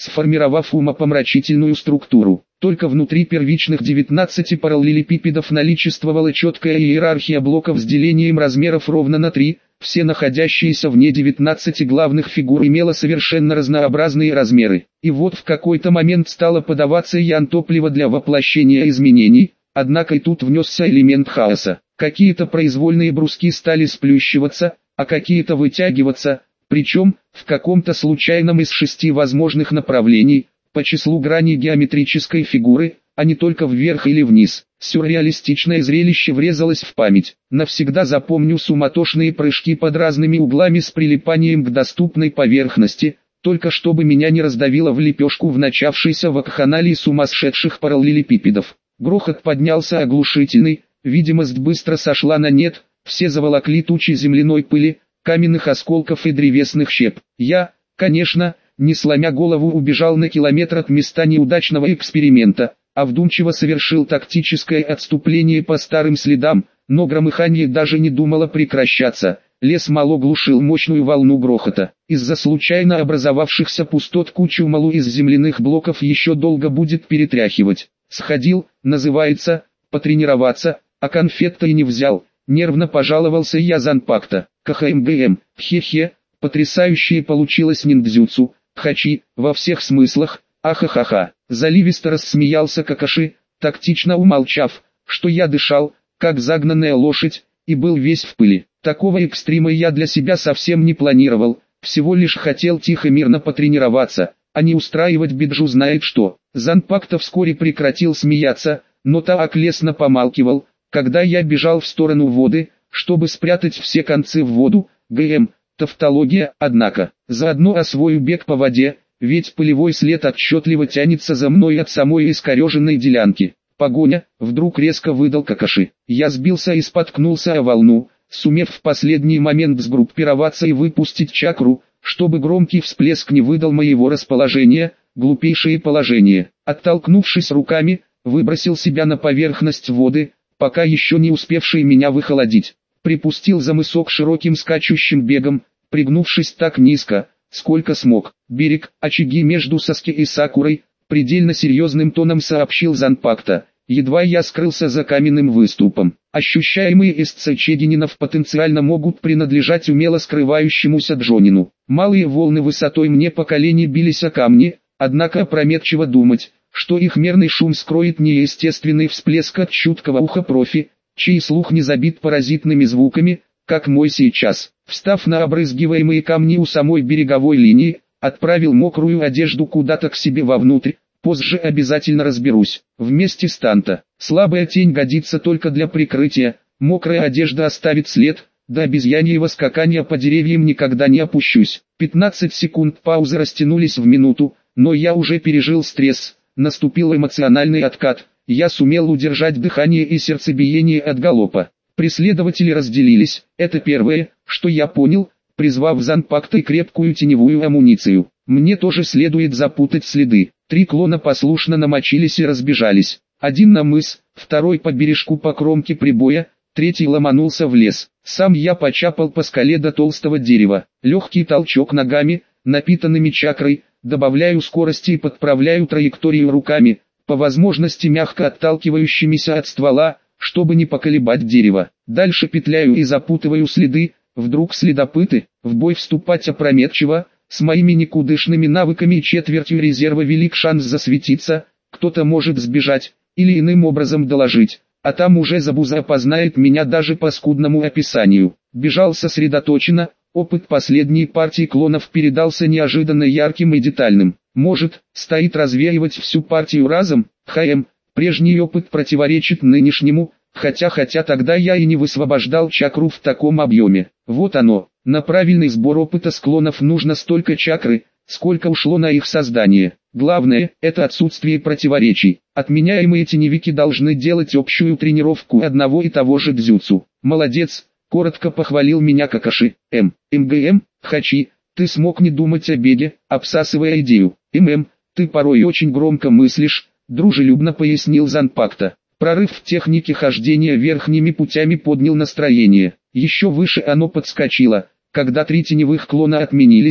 сформировав умопомрачительную структуру. Только внутри первичных девятнадцати параллелепипедов наличествовала четкая иерархия блоков с делением размеров ровно на три, все находящиеся вне девятнадцати главных фигур имело совершенно разнообразные размеры. И вот в какой-то момент стало подаваться ян топлива для воплощения изменений, однако и тут внесся элемент хаоса. Какие-то произвольные бруски стали сплющиваться, а какие-то вытягиваться, причем, в каком-то случайном из шести возможных направлений, по числу граней геометрической фигуры, а не только вверх или вниз. Сюрреалистичное зрелище врезалось в память. Навсегда запомню суматошные прыжки под разными углами с прилипанием к доступной поверхности, только чтобы меня не раздавило в лепешку в начавшейся вакханалии сумасшедших параллелепипедов. Грохот поднялся оглушительный, видимость быстро сошла на нет, все заволокли тучи земляной пыли, каменных осколков и древесных щеп. Я, конечно, не сломя голову убежал на километр от места неудачного эксперимента, а вдумчиво совершил тактическое отступление по старым следам, но громыхание даже не думало прекращаться. Лес мало глушил мощную волну грохота. Из-за случайно образовавшихся пустот кучу малу из земляных блоков еще долго будет перетряхивать. Сходил, называется, потренироваться, а конфет-то и не взял. Нервно пожаловался я Занпакта. КХМГМ, хе-хе, потрясающее получилось ниндзюцу, хачи, во всех смыслах, ахахаха. Заливисто рассмеялся Какаши, тактично умолчав, что я дышал, как загнанная лошадь, и был весь в пыли. Такого экстрима я для себя совсем не планировал, всего лишь хотел тихо-мирно потренироваться, а не устраивать биджу знает что. Занпакта вскоре прекратил смеяться, но так лестно помалкивал, когда я бежал в сторону воды, чтобы спрятать все концы в воду. ГМ, тавтология, однако, заодно освою бег по воде, ведь пылевой след отчетливо тянется за мной от самой искореженной делянки. Погоня, вдруг резко выдал Какаши. Я сбился и споткнулся о волну, сумев в последний момент сгруппироваться и выпустить чакру, чтобы громкий всплеск не выдал моего расположения. Глупейшее положение. Оттолкнувшись руками, выбросил себя на поверхность воды, пока еще не успевший меня выхолодить. Припустил за мысок широким скачущим бегом, пригнувшись так низко, сколько смог. Берег, очаги между Саски и Сакурой, предельно серьезным тоном сообщил Занпакта. Едва я скрылся за каменным выступом. Ощущаемые эсцечи генинов потенциально могут принадлежать умело скрывающемуся Джонину. Малые волны высотой мне по колени бились о камни, однако опрометчиво думать, что их мерный шум скроет неестественный всплеск от чуткого уха профи, чей слух не забит паразитными звуками, как мой сейчас. Встав на обрызгиваемые камни у самой береговой линии, отправил мокрую одежду куда-то к себе вовнутрь, позже обязательно разберусь. Вместе с Танто. Слабая тень годится только для прикрытия, мокрая одежда оставит след, до обезьяньего скакания по деревьям никогда не опущусь. пятнадцать секунд паузы растянулись в минуту, но я уже пережил стресс, наступил эмоциональный откат, я сумел удержать дыхание и сердцебиение от галопа. Преследователи разделились, это первое, что я понял, призвав Занпакта и крепкую теневую амуницию. Мне тоже следует запутать следы. Три клона послушно намочились и разбежались. Один на мыс, второй по бережку по кромке прибоя, третий ломанулся в лес. Сам я почапал по скале до толстого дерева. Легкий толчок ногами, напитанными чакрой, добавляю скорости и подправляю траекторию руками, по возможности мягко отталкивающимися от ствола, чтобы не поколебать дерево. Дальше петляю и запутываю следы, вдруг следопыты, в бой вступать опрометчиво, с моими никудышными навыками и четвертью резерва велик шанс засветиться, кто-то может сбежать, или иным образом доложить, а там уже Забуза опознает меня даже по скудному описанию. Бежал сосредоточенно, опыт последней партии клонов передался неожиданно ярким и детальным. Может, стоит развеивать всю партию разом, ХМ, прежний опыт противоречит нынешнему, хотя хотя тогда я и не высвобождал чакру в таком объеме. Вот оно, на правильный сбор опыта с клонов нужно столько чакры, сколько ушло на их создание. Главное, это отсутствие противоречий. Отменяемые теневики должны делать общую тренировку одного и того же дзюцу. Молодец, коротко похвалил меня Какаши. М. МГМ, хачи, ты смог не думать о беге, обсасывая идею. ММ, ты порой очень громко мыслишь, дружелюбно пояснил Занпакта. Прорыв в технике хождения верхними путями поднял настроение. Еще выше оно подскочило, когда три теневых клона отменились,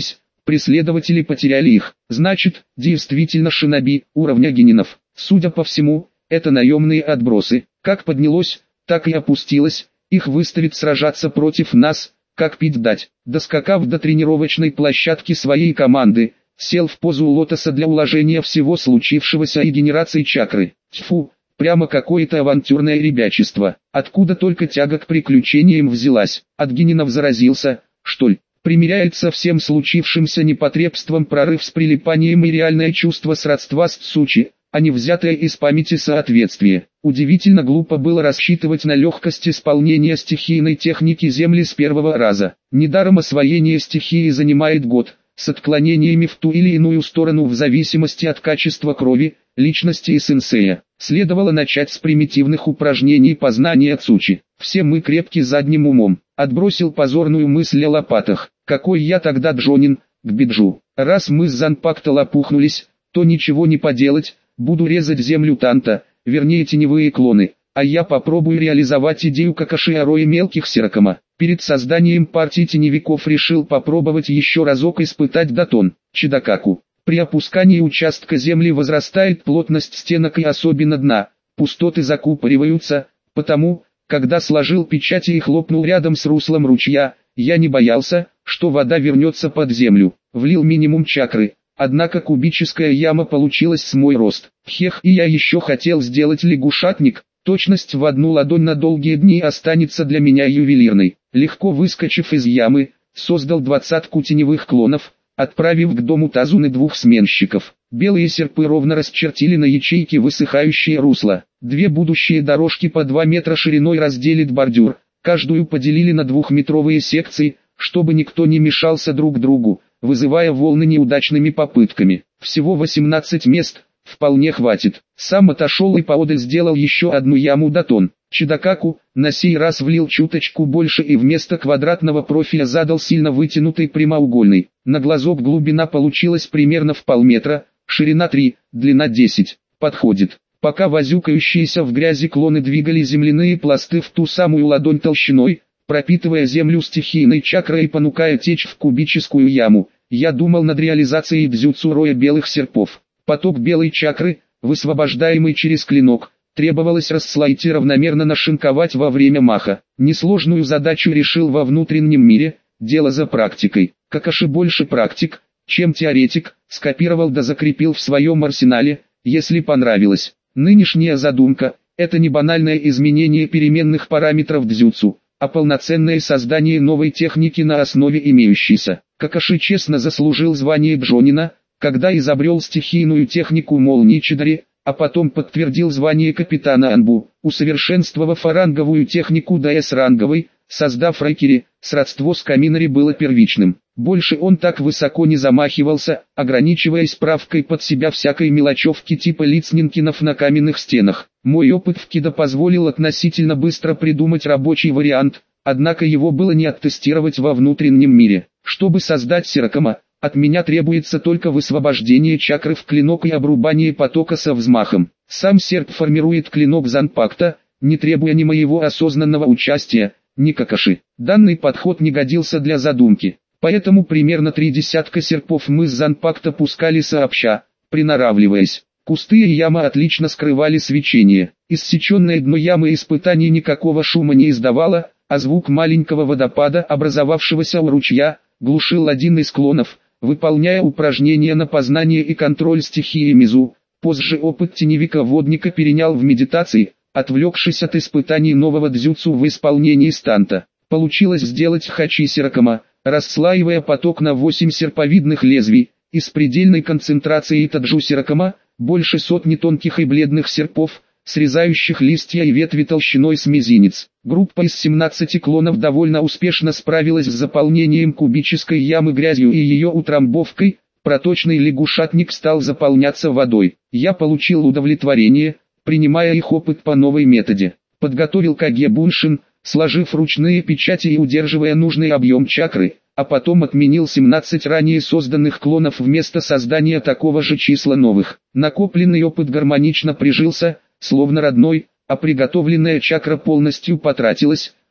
Преследователи потеряли их. Значит, действительно шиноби уровня генинов. Судя по всему, это наемные отбросы. Как поднялось, так и опустилось. Их выставит сражаться против нас, как пить дать. Доскакав до тренировочной площадки своей команды, сел в позу лотоса для уложения всего случившегося и генерации чакры. Тьфу, прямо какое-то авантюрное ребячество. Откуда только тяга к приключениям взялась? От генинов заразился, что ли? Примеряется всем случившимся непотребством прорыв с прилипанием и реальное чувство сродства с Цучи, а не взятое из памяти соответствие. Удивительно глупо было рассчитывать на легкость исполнения стихийной техники Земли с первого раза. Недаром освоение стихии занимает год, с отклонениями в ту или иную сторону в зависимости от качества крови, личности и сенсея. Следовало начать с примитивных упражнений познания Цучи. Все мы крепки задним умом. Отбросил позорную мысль о лопатах. Какой я тогда Джонин, к биджу. Раз мы с Занпакта лопухнулись, то ничего не поделать, буду резать землю Танта, вернее теневые клоны, а я попробую реализовать идею Какаши о рое мелких Сиракама. Перед созданием партии теневиков решил попробовать еще разок испытать Датон, Чидакаку. При опускании участка земли возрастает плотность стенок и особенно дна, пустоты закупориваются, потому, когда сложил печати и хлопнул рядом с руслом ручья, я не боялся, что вода вернется под землю. Влил минимум чакры, однако кубическая яма получилась с мой рост. Хех, и я еще хотел сделать лягушатник, точность в одну ладонь на долгие дни останется для меня ювелирной. Легко выскочив из ямы, создал двадцатку теневых клонов, отправив к дому Тазуны двух сменщиков. Белые серпы ровно расчертили на ячейке высыхающее русло. Две будущие дорожки по два метра шириной разделит бордюр, каждую поделили на двухметровые секции, чтобы никто не мешался друг другу, вызывая волны неудачными попытками. Всего восемнадцать мест, вполне хватит. Сам отошел и поодаль сделал еще одну яму Датон. Чидакаку на сей раз влил чуточку больше и вместо квадратного профиля задал сильно вытянутый прямоугольный. На глазок глубина получилась примерно в полметра, ширина три, длина десять. Подходит. Пока возюкающиеся в грязи клоны двигали земляные пласты в ту самую ладонь толщиной, пропитывая землю стихийной чакрой и понукая течь в кубическую яму, я думал над реализацией дзюцу роя белых серпов. Поток белой чакры, высвобождаемый через клинок, требовалось расслоить и равномерно нашинковать во время маха. Несложную задачу решил во внутреннем мире, дело за практикой. Какаши больше практик, чем теоретик, скопировал да закрепил в своем арсенале, если понравилось. Нынешняя задумка – это не банальное изменение переменных параметров дзюцу, а полноценное создание новой техники на основе имеющейся. Какаши честно заслужил звание Джонина, когда изобрел стихийную технику молнии Чидари, а потом подтвердил звание капитана Анбу, усовершенствовав ранговую технику до эс-ранговой, создав райкери, сродство с Каминари было первичным. Больше он так высоко не замахивался, ограничиваясь правкой под себя всякой мелочевки типа лицнинкинов на каменных стенах. Мой опыт в кидо позволил относительно быстро придумать рабочий вариант, однако его было не оттестировать во внутреннем мире. Чтобы создать Сиракама, от меня требуется только высвобождение чакры в клинок и обрубание потока со взмахом. Сам серп формирует клинок Занпакта, не требуя ни моего осознанного участия, ни Какаши. Данный подход не годился для задумки. Поэтому примерно три десятка серпов мы с Занпакта пускали сообща, приноравливаясь. Кусты и яма отлично скрывали свечение. Иссеченное дно ямы испытаний никакого шума не издавало, а звук маленького водопада, образовавшегося у ручья, глушил один из клонов, выполняя упражнения на познание и контроль стихии Мизу. Позже опыт теневика-водника перенял в медитации, отвлекшись от испытаний нового дзюцу в исполнении станта. Получилось сделать хачи Сиракама, расслаивая поток на восемь серповидных лезвий, и с предельной концентрацией таджу Сиракама, больше сотни тонких и бледных серпов, срезающих листья и ветви толщиной с мизинец. Группа из семнадцати клонов довольно успешно справилась с заполнением кубической ямы грязью и ее утрамбовкой, проточный лягушатник стал заполняться водой. Я получил удовлетворение, принимая их опыт по новой методе. Подготовил Каге Буншин, сложив ручные печати и удерживая нужный объем чакры, а потом отменил семнадцать ранее созданных клонов вместо создания такого же числа новых. Накопленный опыт гармонично прижился, словно родной, а приготовленная чакра полностью потратилась,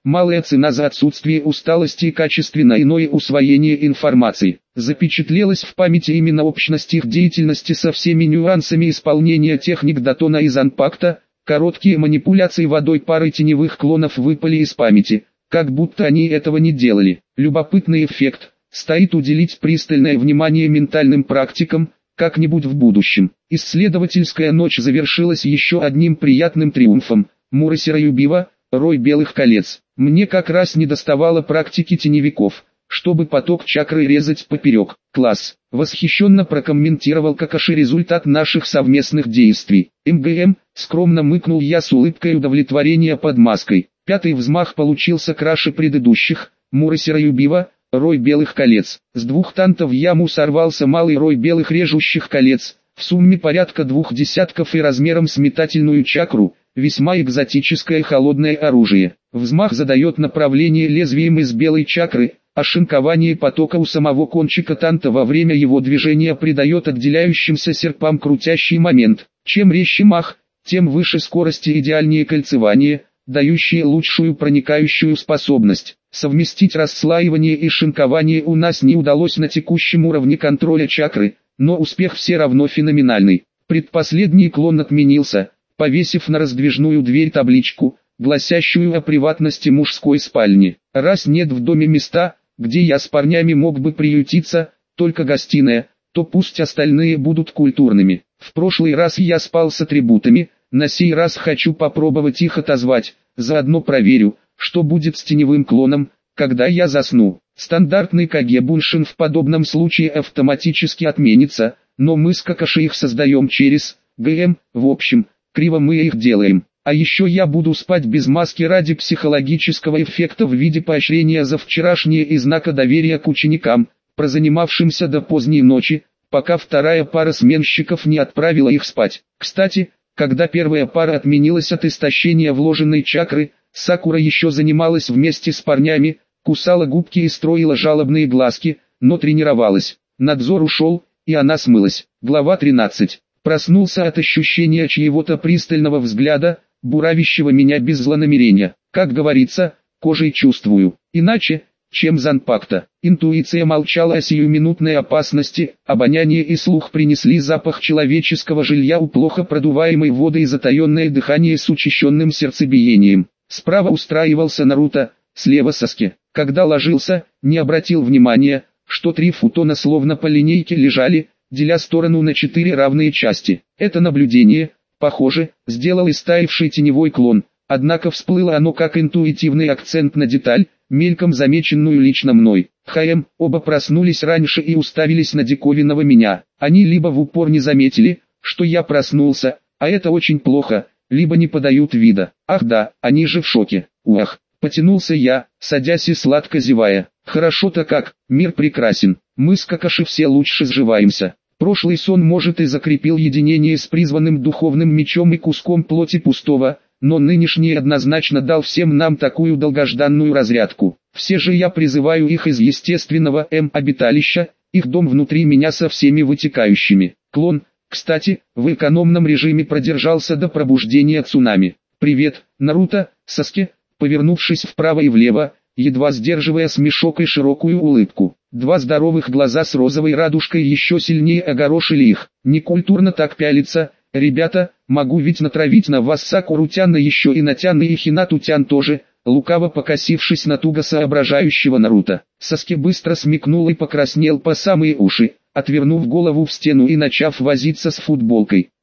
малая цена за отсутствие усталости и качественно иное усвоение информации. Запечатлелась в памяти именно общность их деятельности со всеми нюансами исполнения техник Датона и Занпакта. Короткие манипуляции водой пары теневых клонов выпали из памяти, как будто они этого не делали. Любопытный эффект. Стоит уделить пристальное внимание ментальным практикам, как-нибудь в будущем. Исследовательская ночь завершилась еще одним приятным триумфом. Мурасираюбива, рой белых колец. Мне как раз не доставало практики теневиков, чтобы поток чакры резать поперек. Класс. Восхищенно прокомментировал Какаши результат наших совместных действий. МГМ, скромно мыкнул я с улыбкой удовлетворения под маской. Пятый взмах получился краше предыдущих. Мурасираюбива, рой белых колец. С двух тантов в яму сорвался малый рой белых режущих колец, в сумме порядка двух десятков и размером с метательную чакру, весьма экзотическое холодное оружие. Взмах задает направление лезвием из белой чакры, а шинкование потока у самого кончика танта во время его движения придает отделяющимся серпам крутящий момент. Чем резче мах, тем выше скорость и идеальнее кольцевание, дающие лучшую проникающую способность. Совместить расслаивание и шинкование у нас не удалось на текущем уровне контроля чакры, но успех все равно феноменальный. Предпоследний клон отменился, повесив на раздвижную дверь табличку, гласящую о приватности мужской спальни. Раз нет в доме места, где я с парнями мог бы приютиться, только гостиная, то пусть остальные будут культурными. В прошлый раз я спал с атрибутами, на сей раз хочу попробовать их отозвать, заодно проверю, что будет с теневым клоном, когда я засну. Стандартный Кагебуншин в подобном случае автоматически отменится, но мы с Какаши их создаем через ГМ, в общем, криво мы их делаем. А еще я буду спать без маски ради психологического эффекта в виде поощрения за вчерашнее и знака доверия к ученикам, прозанимавшимся до поздней ночи, пока вторая пара сменщиков не отправила их спать. Кстати, когда первая пара отменилась от истощения вложенной чакры, Сакура еще занималась вместе с парнями, кусала губки и строила жалобные глазки, но тренировалась. Надзор ушел, и она смылась. Глава тринадцать. Проснулся от ощущения чьего-то пристального взгляда, буравящего меня без злонамерения. Как говорится, кожей чувствую. Иначе, чем Занпакта. Интуиция молчала о сиюминутной опасности, обоняние и слух принесли запах человеческого жилья у плохо продуваемой воды и затаенное дыхание с учащенным сердцебиением. Справа устраивался Наруто, слева Саске. Когда ложился, не обратил внимания, что три футона словно по линейке лежали, деля сторону на четыре равные части. Это наблюдение, похоже, сделал истаивший теневой клон, однако всплыло оно как интуитивный акцент на деталь, мельком замеченную лично мной. ХМ, оба проснулись раньше и уставились на диковинного меня. Они либо в упор не заметили, что я проснулся, а это очень плохо, либо не подают вида. Ах да, они же в шоке. Уах, потянулся я, садясь и сладко зевая. Хорошо-то как, мир прекрасен, мы с Какаши все лучше сживаемся. Прошлый сон может и закрепил единение с призванным духовным мечом и куском плоти пустого, но нынешний однозначно дал всем нам такую долгожданную разрядку. Все же я призываю их из естественного М-обиталища, их дом внутри меня со всеми вытекающими. Клон, кстати, в экономном режиме продержался до пробуждения цунами. «Привет, Наруто», Саске, повернувшись вправо и влево, едва сдерживая смешок и широкую улыбку. Два здоровых глаза с розовой радужкой еще сильнее огорошили их. Некультурно так пялиться, ребята, могу ведь натравить на вас Сакуру-тяна еще и на Тяна и Хинату-тян тоже, лукаво покосившись на туго соображающего Наруто. Саске быстро смекнул и покраснел по самые уши, отвернув голову в стену и начав возиться с футболкой.